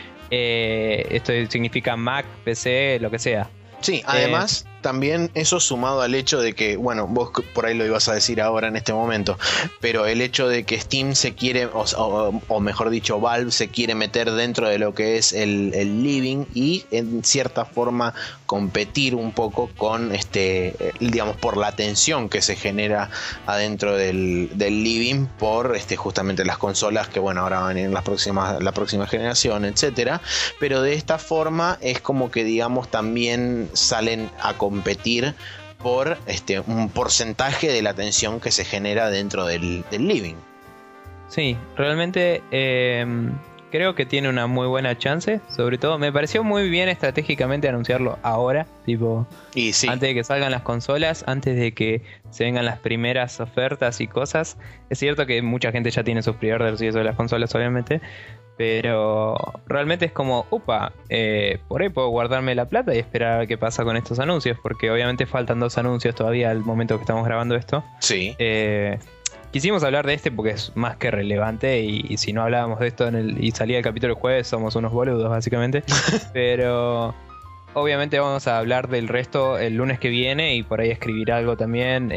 Esto significa Mac, PC, lo que sea. Sí, además también eso sumado al hecho de que, bueno, vos por ahí lo ibas a decir ahora en este momento, pero el hecho de que Steam se quiere, o mejor dicho, Valve se quiere meter dentro de lo que es el living y en cierta forma competir un poco con digamos, por la tensión que se genera adentro del living por justamente las consolas que, bueno, ahora van en la próxima generación, etcétera. Pero de esta forma es como que, digamos, también salen a competir por un porcentaje de la tensión que se genera dentro del living. Sí, realmente creo que tiene una muy buena chance. Sobre todo me pareció muy bien estratégicamente anunciarlo ahora, tipo, y sí, antes de que salgan las consolas, antes de que se vengan las primeras ofertas y cosas. Es cierto que mucha gente ya tiene sus pre-orders y eso de las consolas, obviamente, pero realmente es como, upa, por ahí puedo guardarme la plata y esperar a ver qué pasa con estos anuncios, porque obviamente faltan 2 anuncios todavía al momento que estamos grabando esto. Sí. Quisimos hablar de porque es más que relevante, y si no hablábamos de esto y salía el capítulo el jueves, somos unos boludos básicamente. Pero obviamente vamos a hablar del resto el lunes que viene, y por ahí escribir algo también,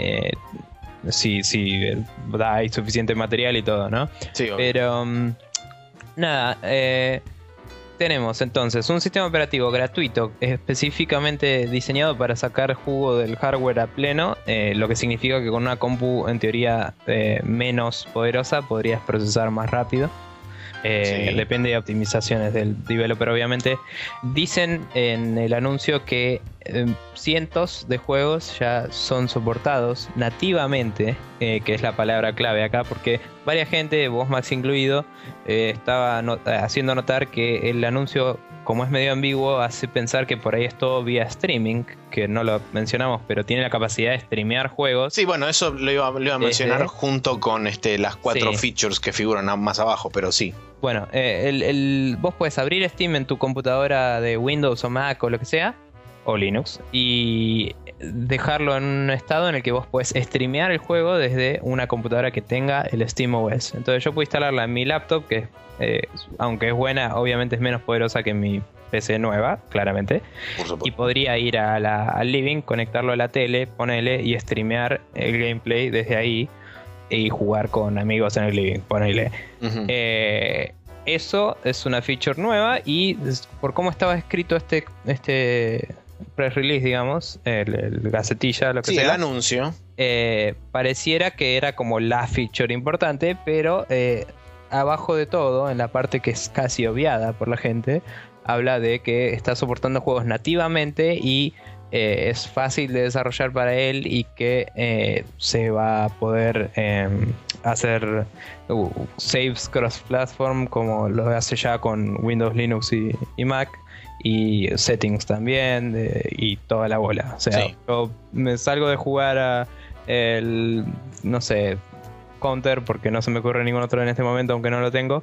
si hay suficiente material y todo, ¿no? Sí, obvio. Pero nada, tenemos entonces un sistema operativo gratuito específicamente diseñado para sacar jugo del hardware a pleno, lo que significa que con una compu en teoría menos poderosa podrías procesar más rápido. Sí. Depende de optimizaciones del developer, obviamente. Dicen en el anuncio que cientos de juegos ya son soportados nativamente, que es la palabra clave acá, porque varias gente, vos Max incluido, estaba haciendo notar que el anuncio, como es medio ambiguo, hace pensar que por ahí es todo vía streaming, que no lo mencionamos, pero tiene la capacidad de streamear juegos. Sí, bueno, eso lo iba a mencionar junto con las 4 features que figuran más abajo, pero sí. Bueno, vos puedes abrir Steam en tu computadora de Windows o Mac o lo que sea, o Linux, y dejarlo en un estado en el que vos podés streamear el juego desde una computadora que tenga el SteamOS. Entonces yo puedo instalarla en mi laptop, que aunque es buena, obviamente es menos poderosa que mi PC nueva, claramente. Y podría ir al living, conectarlo a la tele, ponerle y streamear el gameplay desde ahí y jugar con amigos en el living, ponele. Uh-huh. Eso es una feature nueva, y por cómo estaba escrito este press release, digamos, el gacetilla, lo que sea, el anuncio, pareciera que era como la feature importante, pero abajo de todo, en la parte que es casi obviada por la gente, habla de que está soportando juegos nativamente y es fácil de desarrollar para él, y que se va a poder hacer saves cross-platform como lo hace ya con Windows, Linux y Mac, y settings también, y toda la bola. O sea, yo me salgo de jugar a no sé, Counter, porque no se me ocurre ningún otro en este momento, aunque no lo tengo.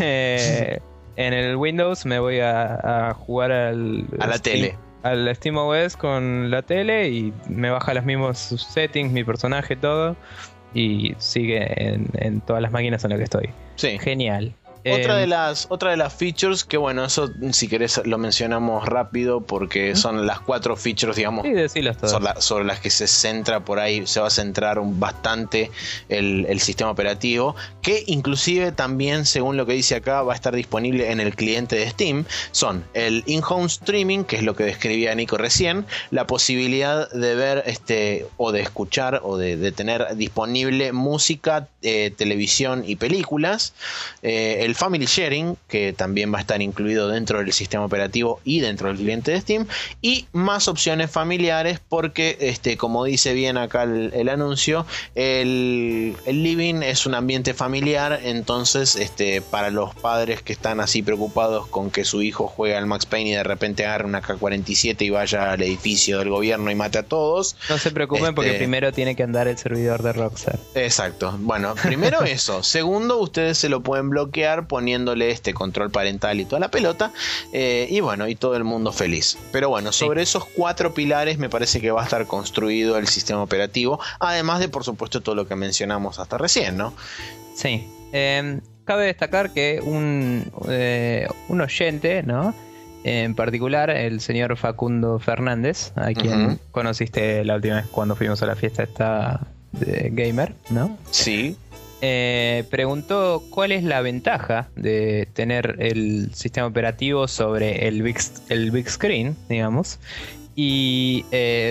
En el Windows me voy a jugar a la tele, al SteamOS con la tele, y me baja los mismos settings, mi personaje, todo, y sigue en todas las máquinas en las que estoy. Sí. Genial. Otra de las features, que bueno, eso si querés lo mencionamos rápido, porque son las 4 features, digamos, sobre las que se centra por ahí, se va a centrar bastante el sistema operativo, que inclusive también, según lo que dice acá, va a estar disponible en el cliente de Steam. Son el in-home streaming, que es lo que describía Nico recién, la posibilidad de ver o de escuchar o de tener disponible música, televisión y películas, el Family Sharing, que también va a estar incluido dentro del sistema operativo y dentro del cliente de Steam, y más opciones familiares, porque como dice bien acá el anuncio, el living es un ambiente familiar. Entonces para los padres que están así preocupados con que su hijo juegue al Max Payne y de repente agarre una K-47 y vaya al edificio del gobierno y mate a todos, no se preocupen, porque primero tiene que andar el servidor de Rockstar. Exacto. Bueno, primero eso. Segundo, ustedes se lo pueden bloquear poniéndole control parental y toda la pelota, y bueno, y todo el mundo feliz. Pero bueno, sobre esos 4 pilares me parece que va a estar construido el sistema operativo, además de, por supuesto, todo lo que mencionamos hasta recién, ¿no? Sí. Cabe destacar que un oyente, ¿no?, en particular el señor Facundo Fernández, a quien conociste la última vez cuando fuimos a la fiesta esta de gamer, ¿no? Sí. Preguntó cuál es la ventaja de tener el sistema operativo sobre el big screen, digamos, y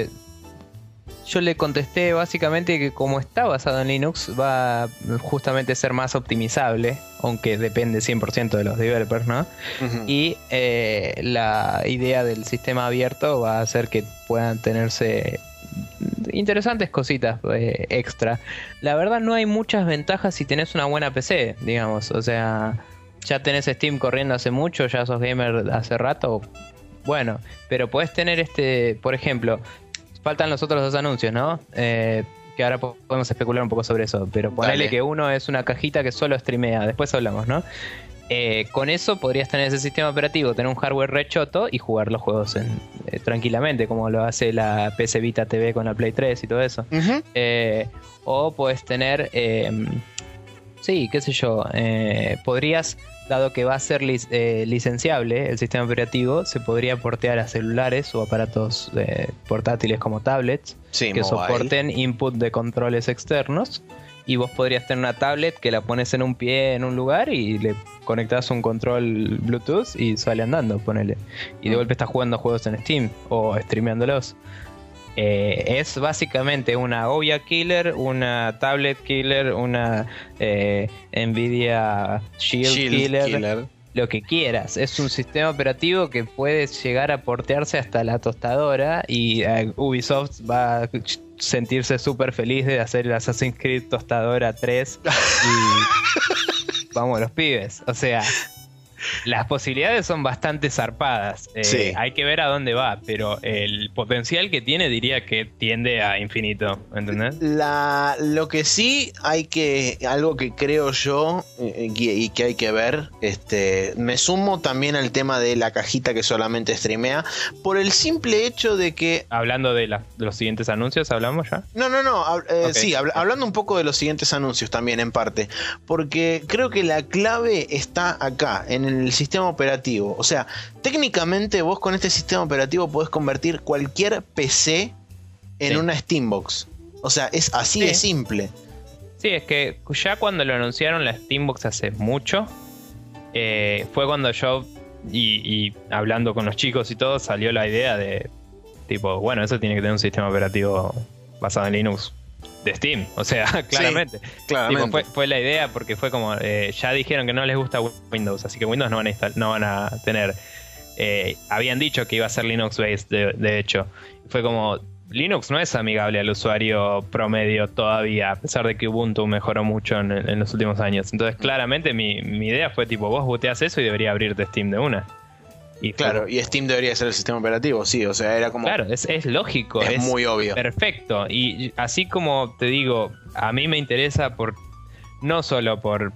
yo le contesté básicamente que como está basado en Linux, va a justamente ser más optimizable, aunque depende 100% de los developers, ¿no? Uh-huh. Y la idea del sistema abierto va a hacer que puedan tenerse interesantes cositas extra. La verdad, no hay muchas ventajas si tenés una buena PC, digamos. O sea, ya tenés Steam corriendo hace mucho, ya sos gamer hace rato. Bueno, pero podés tener por ejemplo, faltan los otros 2 anuncios, ¿no? Que ahora podemos especular un poco sobre eso, pero ponele que uno es una cajita que solo streamea, después hablamos, ¿no? Con eso podrías tener ese sistema operativo, tener un hardware rechoto y jugar los juegos tranquilamente, como lo hace la PC Vita TV con la Play 3 y todo eso. Uh-huh. O puedes tener, sí, qué sé yo, podrías, dado que va a ser licenciable el sistema operativo, se podría portear a celulares o aparatos portátiles como tablets, que mobile, soporten input de controles externos. Y vos podrías tener una tablet que la pones en un pie en un lugar y le conectás un control Bluetooth y sale andando, ponele. Y de golpe estás jugando juegos en Steam o streameándolos. Es básicamente una Ouya killer, una tablet killer, una Nvidia Shield killer. lo que quieras. Es un sistema operativo que puede llegar a portearse hasta la tostadora y Ubisoft va a sentirse súper feliz de hacer el Assassin's Creed Tostadora 3 y vamos los pibes. O sea, las posibilidades son bastante zarpadas. Sí. Hay que ver a dónde va, pero el potencial que tiene diría que tiende a infinito, ¿entendés? Lo que sí algo que creo yo y que hay que ver, me sumo también al tema de la cajita que solamente streamea, por el simple hecho de que... Hablando de los siguientes anuncios, ¿hablamos ya? No, Okay. Sí, hablando un poco de los siguientes anuncios también en parte, porque creo que la clave está acá, en el sistema operativo. O sea, técnicamente vos con este sistema operativo podés convertir cualquier PC en una Steambox. O sea, es así de simple. Sí, es que ya cuando lo anunciaron la Steambox hace mucho, fue cuando yo, y hablando con los chicos y todo, salió la idea de, tipo, bueno, eso tiene que tener un sistema operativo basado en Linux de Steam, o sea, claramente. Sí, claramente. Tipo, fue la idea porque fue como, ya dijeron que no les gusta Windows, así que Windows no van a tener. Habían dicho que iba a ser Linux based, de hecho. Fue como, Linux no es amigable al usuario promedio todavía, a pesar de que Ubuntu mejoró mucho en los últimos años. Entonces, claramente mi idea fue tipo, vos booteás eso y debería abrirte Steam de una. Y claro, y Steam debería ser el sistema operativo, sí, o sea, era como... Claro, es lógico. Es muy obvio. Perfecto. Y así como te digo, a mí me interesa no solo por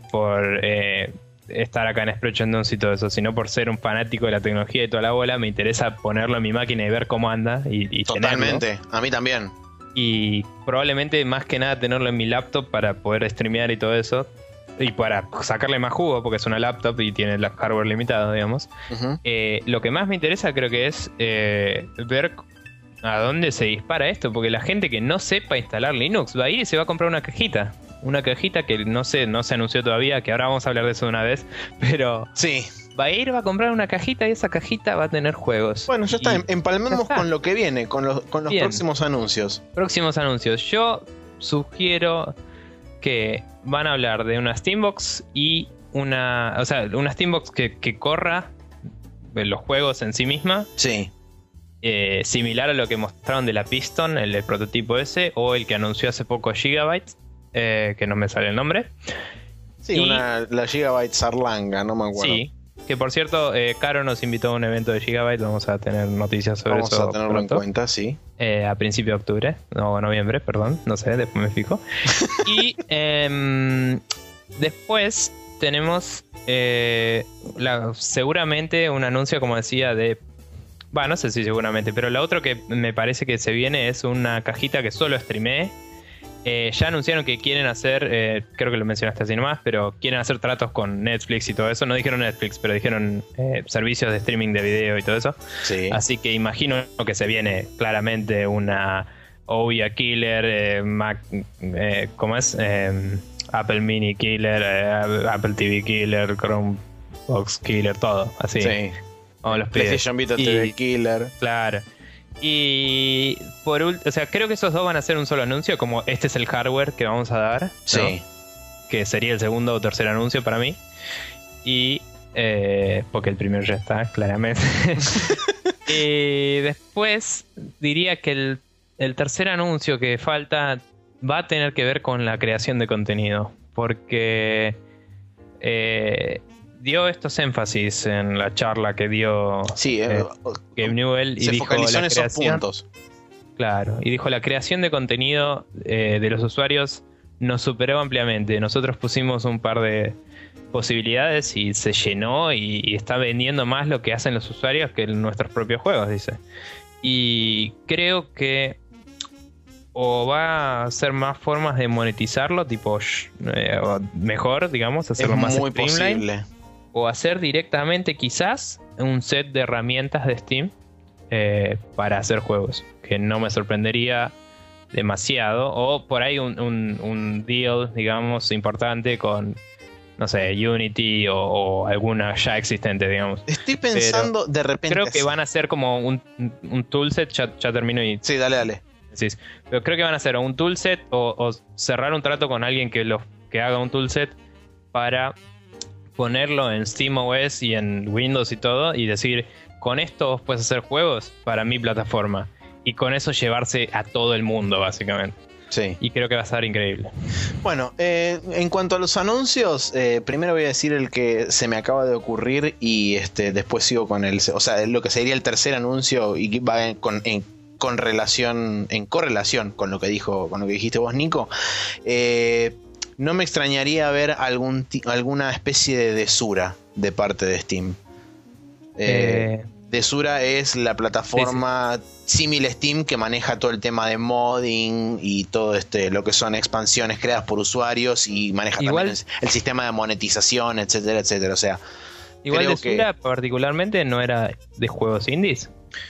estar acá en Spreadshot y todo eso, sino por ser un fanático de la tecnología y toda la bola, me interesa ponerlo en mi máquina y ver cómo anda y totalmente, tenerlo. A mí también. Y probablemente más que nada tenerlo en mi laptop para poder streamear y todo eso. Y para sacarle más jugo, porque es una laptop y tiene el hardware limitado, digamos. Uh-huh. Lo que más me interesa creo que es ver a dónde se dispara esto, porque la gente que no sepa instalar Linux va a ir y se va a comprar una cajita. Una cajita que no se anunció todavía, que ahora vamos a hablar de eso de una vez, pero sí. Va a comprar una cajita y esa cajita va a tener juegos. Bueno, ya está, empalmemos con lo que viene, con los próximos anuncios. Próximos anuncios. Yo sugiero que van a hablar de una Steambox y una Steambox que corra los juegos en sí misma. Sí. Similar a lo que mostraron de la Piston, el prototipo ese, o el que anunció hace poco Gigabyte, que no me sale el nombre. Sí, la Gigabyte Sarlanga, no me acuerdo. Sí, que por cierto, Caro nos invitó a un evento de Gigabyte, vamos a tener noticias sobre eso. Vamos a tenerlo pronto. En cuenta, sí. A principio de octubre, no, noviembre, perdón, no sé, después me fijo. Y después tenemos seguramente un anuncio, como decía, no sé si seguramente, pero lo otro que me parece que se viene es una cajita que solo streamee. Ya anunciaron que quieren hacer, creo que lo mencionaste así nomás, pero quieren hacer tratos con Netflix y todo eso. No dijeron Netflix, pero dijeron servicios de streaming de video y todo eso. Sí. Así que imagino que se viene claramente una Ouya Killer, ¿cómo es? Apple Mini Killer, Apple TV Killer, Chromebox Killer, todo así. Sí. Como los PlayStation Vita TV Killer. Claro. Y creo que esos dos van a ser un solo anuncio, como este es el hardware que vamos a dar, ¿no? Sí. Que sería el segundo o tercer anuncio para mí. Y porque el primero ya está, claramente. Y después diría que el tercer anuncio que falta va a tener que ver con la creación de contenido, porque dio estos énfasis en la charla que dio Gabe Newell y se dijo focalizó en esos puntos. Claro, y dijo la creación de contenido de los usuarios nos superó ampliamente. Nosotros pusimos un par de posibilidades y se llenó y está vendiendo más lo que hacen los usuarios que nuestros propios juegos, dice. Y creo que o va a ser más formas de monetizarlo, tipo mejor, digamos, hacerlo más muy streamline, posible. O hacer directamente quizás un set de herramientas de Steam para hacer juegos, que no me sorprendería demasiado, o por ahí un deal, digamos, importante con, no sé, Unity o alguna ya existente, digamos. Estoy pensando de repente. Creo que van a ser como un toolset, ya termino y... Sí, dale. Sí, pero creo que van a hacer un toolset o cerrar un trato con alguien que haga un toolset para ponerlo en SteamOS y en Windows y todo, y decir, con esto vos puedes hacer juegos para mi plataforma. Y con eso llevarse a todo el mundo, básicamente. Sí. Y creo que va a estar increíble. Bueno, en cuanto a los anuncios, primero voy a decir el que se me acaba de ocurrir y después sigo con o sea, lo que sería el tercer anuncio y va en correlación con lo que dijiste vos, Nico. No me extrañaría ver alguna especie de Desura de parte de Steam. Desura es la plataforma símil Steam que maneja todo el tema de modding y todo lo que son expansiones creadas por usuarios y maneja también el sistema de monetización, etcétera, etcétera. O sea, igual Desura particularmente no era de juegos indies.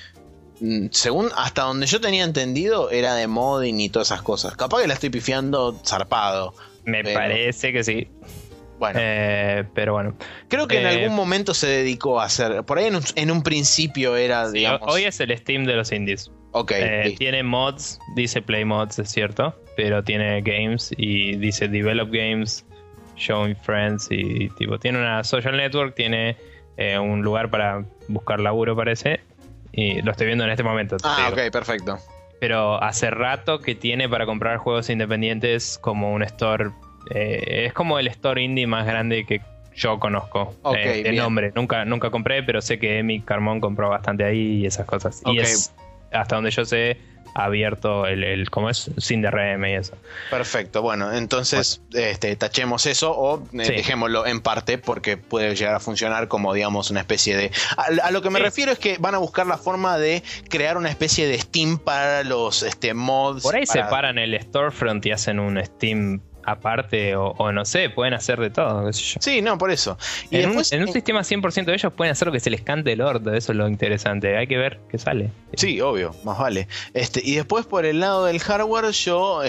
Según hasta donde yo tenía entendido, era de modding y todas esas cosas. Capaz que la estoy pifiando zarpado. Me parece que sí. Bueno, pero bueno. Creo que en algún momento se dedicó a hacer. Por ahí en un principio era, sí, digamos. Hoy es el Steam de los indies. Ok. Tiene mods, dice Play Mods, es cierto. Pero tiene games y dice Develop Games, Showing Friends. Y tipo, tiene una social network, tiene un lugar para buscar laburo, parece. Y lo estoy viendo en este momento. Ok, perfecto. Pero hace rato que tiene para comprar juegos independientes como un store. Es como el store indie más grande que yo conozco. De nombre. Nunca compré, pero sé que Emi Carmón compró bastante ahí y esas cosas. Okay. Y es, hasta donde yo sé, abierto ¿cómo es? Sin DRM y eso. Perfecto, bueno, entonces tachemos eso o dejémoslo en parte porque puede llegar a funcionar como, digamos, una especie de... A lo que me refiero es que van a buscar la forma de crear una especie de Steam para los mods. Por ahí separan el storefront y hacen un Steam aparte o no sé, pueden hacer de todo, qué sé yo. Sí, no, por eso. Y en un sistema 100% de ellos pueden hacer lo que se les cante el orto, eso es lo interesante, hay que ver qué sale. Sí, obvio, más vale. Y después por el lado del hardware yo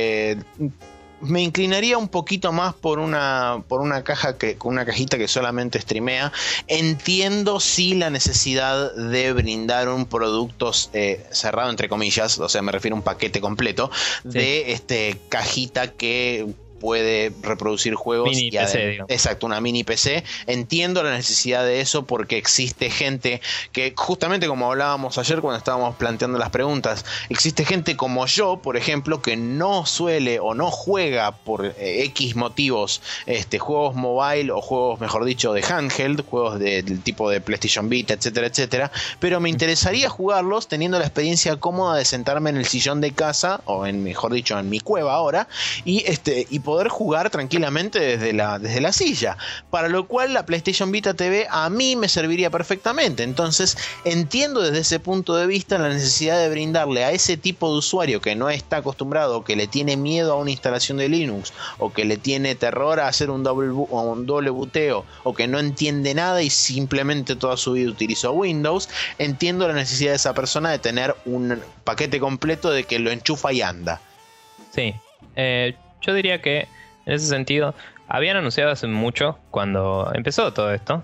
me inclinaría un poquito más por una cajita que solamente streamea. Entiendo sí la necesidad de brindar un producto cerrado entre comillas, o sea, me refiero a un paquete completo de cajita que puede reproducir juegos. Mini PC, digamos. Exacto, una mini PC. Entiendo la necesidad de eso porque existe gente que, justamente como hablábamos ayer cuando estábamos planteando las preguntas, existe gente como yo, por ejemplo, que no suele o no juega por X motivos juegos mobile o juegos, mejor dicho, de handheld, juegos del tipo de PlayStation Vita, etcétera, etcétera, pero me interesaría jugarlos teniendo la experiencia cómoda de sentarme en el sillón de casa, o mejor dicho, en mi cueva ahora, y poder jugar tranquilamente desde la silla, para lo cual la PlayStation Vita TV a mí me serviría perfectamente. Entonces entiendo desde ese punto de vista la necesidad de brindarle a ese tipo de usuario que no está acostumbrado, o que le tiene miedo a una instalación de Linux, o que le tiene terror a hacer un doble buteo, o que no entiende nada y simplemente toda su vida utilizó Windows. Entiendo la necesidad de esa persona de tener un paquete completo de que lo enchufa y anda. Sí, yo diría que en ese sentido habían anunciado hace mucho, cuando empezó todo esto,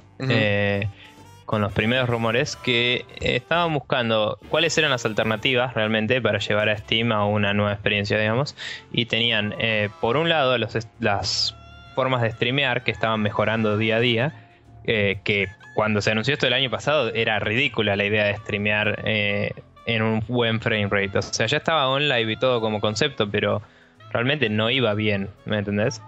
con los primeros rumores, que estaban buscando cuáles eran las alternativas realmente para llevar a Steam a una nueva experiencia, digamos, y tenían por un lado las formas de streamear que estaban mejorando día a día, que cuando se anunció esto el año pasado era ridícula la idea de streamear en un buen frame rate. O sea, ya estaba OnLive y todo como concepto, pero realmente no iba bien, ¿me entendés?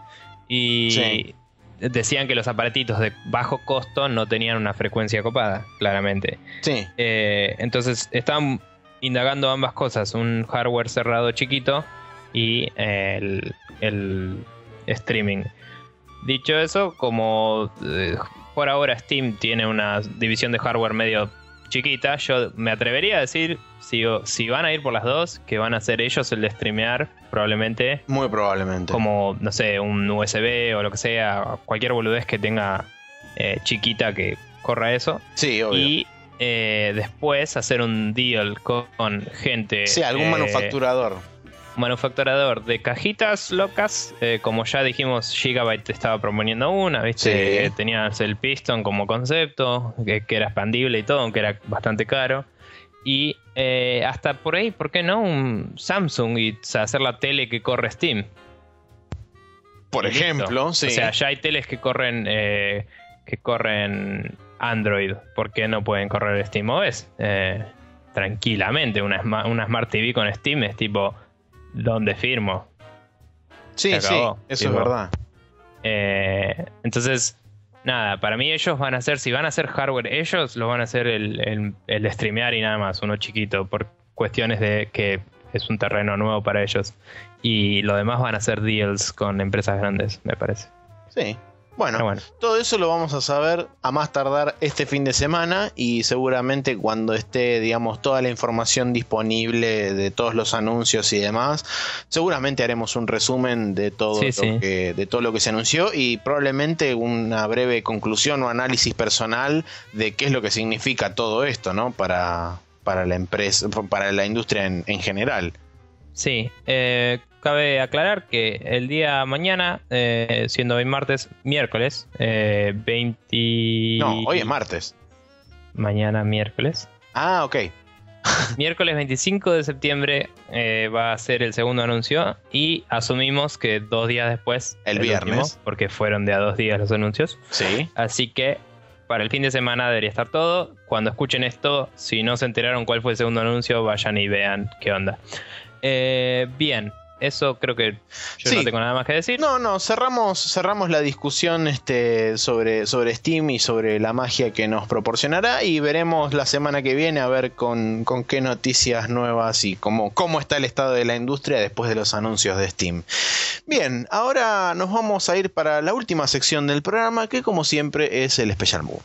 Y decían que los aparatitos de bajo costo no tenían una frecuencia copada, claramente. Sí. Entonces estaban indagando ambas cosas, un hardware cerrado chiquito y el streaming. Dicho eso, como por ahora Steam tiene una división de hardware medio chiquita, yo me atrevería a decir, si van a ir por las dos, que van a hacer ellos el de streamear, probablemente. Muy probablemente. Como, no sé, un USB o lo que sea, cualquier boludez que tenga chiquita que corra eso. Sí, obvio. Y después hacer un deal con gente... Sí, algún manufacturador de cajitas locas, como ya dijimos, Gigabyte estaba proponiendo una, ¿viste? Sí. Tenías el Piston como concepto, que era expandible y todo, aunque era bastante caro. Y hasta por ahí, ¿por qué no? Un Samsung y hacer la tele que corre Steam. Por ejemplo, sí. O sea, ya hay teles que corren Android. ¿Por qué no pueden correr SteamOS? Tranquilamente. Una Smart TV con Steam es tipo, ¿dónde firmo? Sí, eso tipo, es verdad. Entonces, nada, para mí ellos van a hacer, si van a hacer hardware ellos, lo van a hacer el de streamear y nada más, uno chiquito, por cuestiones de que es un terreno nuevo para ellos. Y lo demás van a hacer deals con empresas grandes, me parece. Sí. Bueno, todo eso lo vamos a saber a más tardar este fin de semana y seguramente cuando esté, digamos, toda la información disponible de todos los anuncios y demás, seguramente haremos un resumen de todo, de todo lo que se anunció y probablemente una breve conclusión o análisis personal de qué es lo que significa todo esto, ¿no? Para la empresa, para la industria en general. Sí, cabe aclarar que el día mañana, siendo hoy miércoles, 20... No, hoy es martes. Mañana miércoles. Ah, ok. Miércoles 25 de septiembre va a ser el segundo anuncio y asumimos que 2 días después... El viernes. Último, porque fueron de a 2 días los anuncios. Sí. Así que para el fin de semana debería estar todo. Cuando escuchen esto, si no se enteraron cuál fue el segundo anuncio, vayan y vean qué onda. Bien, eso creo que yo no tengo nada más que decir. No, cerramos la discusión sobre Steam y sobre la magia que nos proporcionará y veremos la semana que viene a ver con qué noticias nuevas y cómo está el estado de la industria después de los anuncios de Steam. Bien, ahora nos vamos a ir para la última sección del programa que como siempre es el Special Move.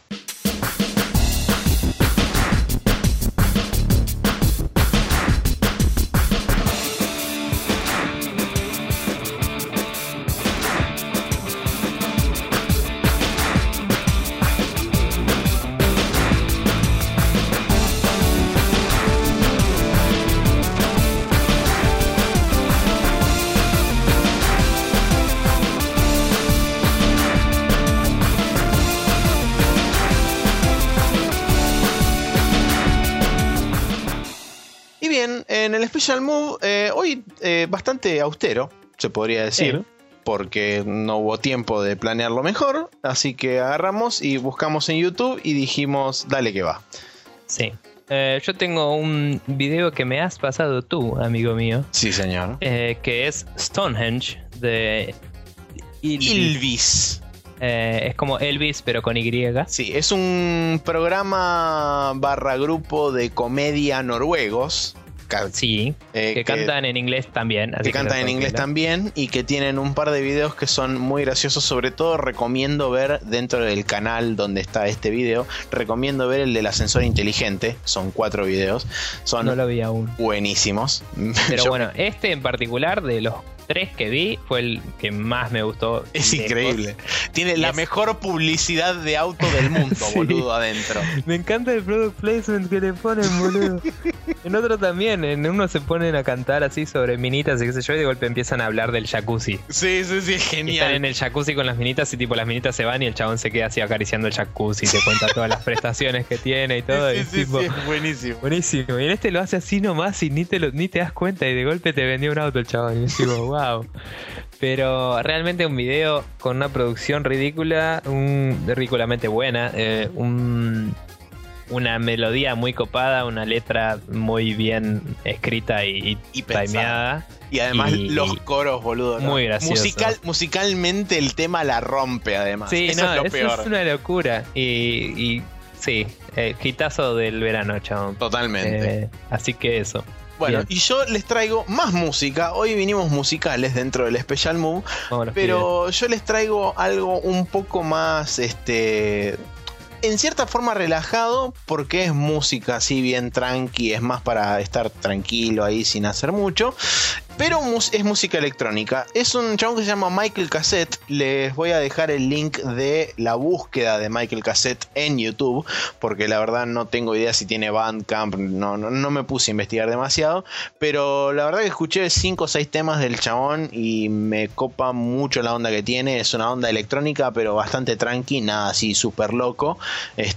En el Special Move, hoy bastante austero, se podría decir, porque no hubo tiempo de planearlo mejor, así que agarramos y buscamos en YouTube y dijimos, dale que va. Sí. Yo tengo un video que me has pasado tú, amigo mío. Sí, señor. Que es Stonehenge de Ylvis. Es como Elvis, pero con Y. Sí, es un programa / grupo de comedia noruegos. Sí, que cantan en inglés también. Que cantan en inglés también y que tienen un par de videos que son muy graciosos. Sobre todo recomiendo ver dentro del canal donde está este video. Recomiendo ver el del ascensor inteligente. Son 4 videos. No lo vi aún. Buenísimos. Pero bueno, este en particular de los 3 que vi fue el que más me gustó. Es increíble. Tiene la mejor publicidad de auto del mundo, boludo, adentro. Me encanta el product placement que le ponen, boludo. En otro también, en uno se ponen a cantar así sobre minitas y qué sé yo, y de golpe empiezan a hablar del jacuzzi. Sí, es genial. Y están en el jacuzzi con las minitas y tipo las minitas se van y el chabón se queda así acariciando el jacuzzi y te cuenta todas las prestaciones que tiene y todo. Sí, es buenísimo. Buenísimo. Y en este lo hace así nomás y ni te das cuenta y de golpe te vendió un auto el chabón. Y es tipo, wow. Pero realmente un video con una producción ridículamente buena, una melodía muy copada, una letra muy bien escrita y timeada. Y además los coros, boludo, ¿no? Muy gracioso. Musicalmente el tema la rompe, además. Sí, eso es lo peor. Es una locura. Y sí, hitazo del verano, chabón. Totalmente. Así que eso. Bueno, bien. Y yo les traigo más música. Hoy vinimos musicales dentro del Special Move. Pero yo les traigo algo un poco más, en cierta forma relajado, porque es música así bien tranqui, es más para estar tranquilo ahí sin hacer mucho. Pero es música electrónica. Es un chabón que se llama Michael Cassette. Les voy a dejar el link de la búsqueda de Michael Cassette en YouTube, porque la verdad no tengo idea si tiene Bandcamp. No me puse a investigar demasiado. Pero la verdad que escuché 5 o 6 temas del chabón y me copa mucho la onda que tiene. Es una onda electrónica, pero bastante tranqui, nada así súper loco.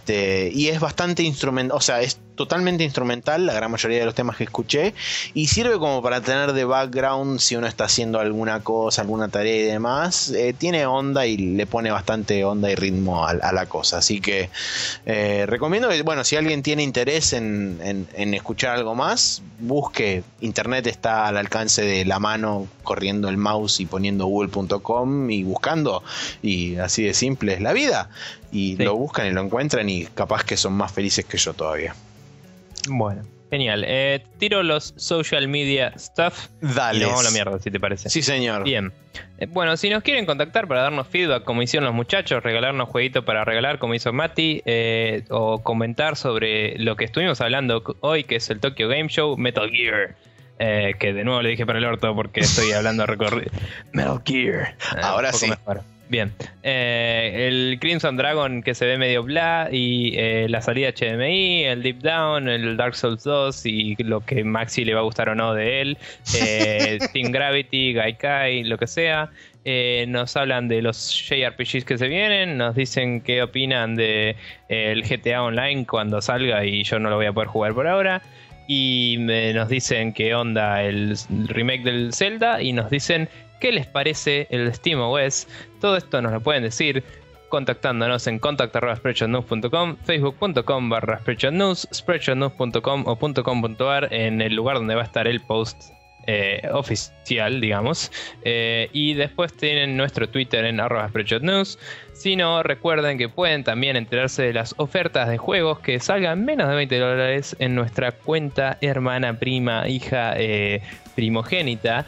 Y es bastante instrumental, o sea, es totalmente instrumental la gran mayoría de los temas que escuché, y sirve como para tener de background si uno está haciendo alguna cosa, alguna tarea y demás. Tiene onda y le pone bastante onda y ritmo a la cosa, así que recomiendo que, bueno, si alguien tiene interés en escuchar algo más, busque. Internet está al alcance de la mano, corriendo el mouse y poniendo google.com y buscando, y así de simple es la vida, y sí, lo buscan y lo encuentran, y capaz que son más felices que yo todavía. Bueno, genial. Tiro los social media stuff. Dale. Y nos vamos a la mierda, si te parece. Sí, señor. Bien. Bueno, si nos quieren contactar para darnos feedback, como hicieron los muchachos, regalarnos jueguitos para regalar, como hizo Mati, o comentar sobre lo que estuvimos hablando hoy, que es el Tokyo Game Show, Metal Gear. Que de nuevo le dije para el orto porque estoy hablando recorrido. Metal Gear. Ahora sí. Mejor. Bien, el Crimson Dragon que se ve medio bla, y la salida HDMI, el Deep Down, el Dark Souls 2 y lo que Maxi le va a gustar o no de él, Team Gravity, Gaikai, lo que sea. Nos hablan de los JRPGs que se vienen, nos dicen qué opinan de el GTA Online cuando salga y yo no lo voy a poder jugar por ahora. Y nos dicen qué onda el remake del Zelda, y nos dicen qué les parece el SteamOS. Todo esto nos lo pueden decir contactándonos en contact@spreadshotnews.com, facebook.com/spreadshotnews, spreadshotnews.com o .com.ar en el lugar donde va a estar el post oficial, digamos. Y después tienen nuestro Twitter en @spreadshotnews. Si no, recuerden que pueden también enterarse de las ofertas de juegos que salgan menos de $20 en nuestra cuenta hermana, prima, hija, primogénita,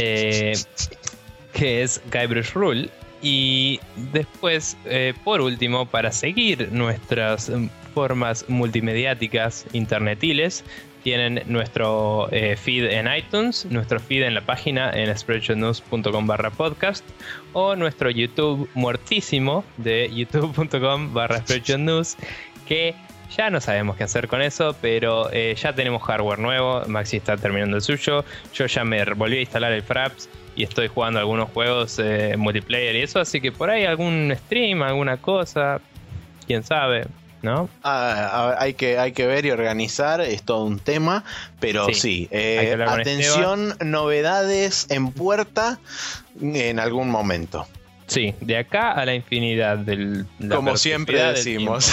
que es Guybrush Rule. Y después, por último, para seguir nuestras formas multimediáticas internetiles, tienen nuestro feed en iTunes, nuestro feed en la página en spreadshotnews.com/podcast, o nuestro YouTube muertísimo de youtube.com/spreadshotnews, que ya no sabemos qué hacer con eso, pero ya tenemos hardware nuevo. Maxi está terminando el suyo, yo ya me volví a instalar el Fraps y estoy jugando algunos juegos multiplayer y eso, así que por ahí algún stream, alguna cosa, quién sabe, ¿no? Hay que ver y organizar, es todo un tema, pero sí, atención, novedades en puerta en algún momento. Sí, de acá a la infinidad del... Como siempre decimos.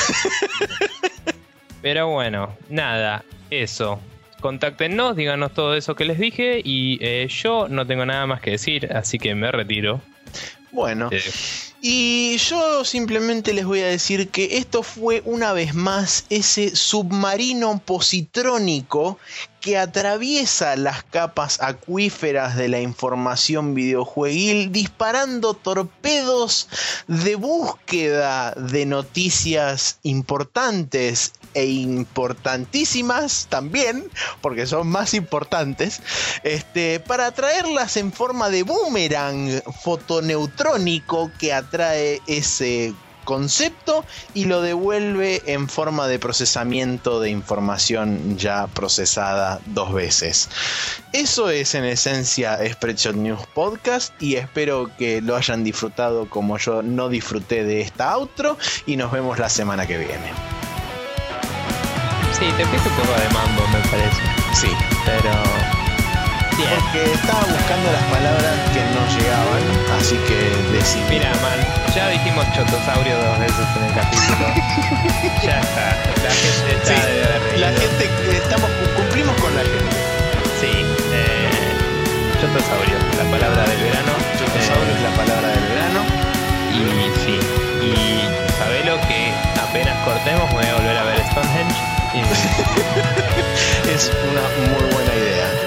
Pero bueno, nada, eso. Contáctenos, díganos todo eso que les dije, y yo no tengo nada más que decir, así que me retiro. Bueno, y yo simplemente les voy a decir que esto fue una vez más ese submarino positrónico que atraviesa las capas acuíferas de la información videojueguil, disparando torpedos de búsqueda de noticias importantes e importantísimas también, porque son más importantes, para traerlas en forma de boomerang fotoneutrónico que atrae ese concepto y lo devuelve en forma de procesamiento de información ya procesada 2 veces. Eso es en esencia Spreadshot News Podcast, y espero que lo hayan disfrutado como yo no disfruté de esta outro, y nos vemos la semana que viene. Sí, te fuiste un poco de mambo, me parece. Sí, pero... bien. Porque estaba buscando las palabras que no llegaban, así que decidí. Mira, man, ya dijimos chotosaurio 2 veces en el capítulo. Ya está, la gente está de haber reído. La gente, cumplimos con la gente. Sí, chotosaurio, la palabra del verano. Chotosaurio es la palabra del verano. Y sí, y sabelo que apenas cortemos voy a volver a ver Stonehenge. Es una muy buena idea.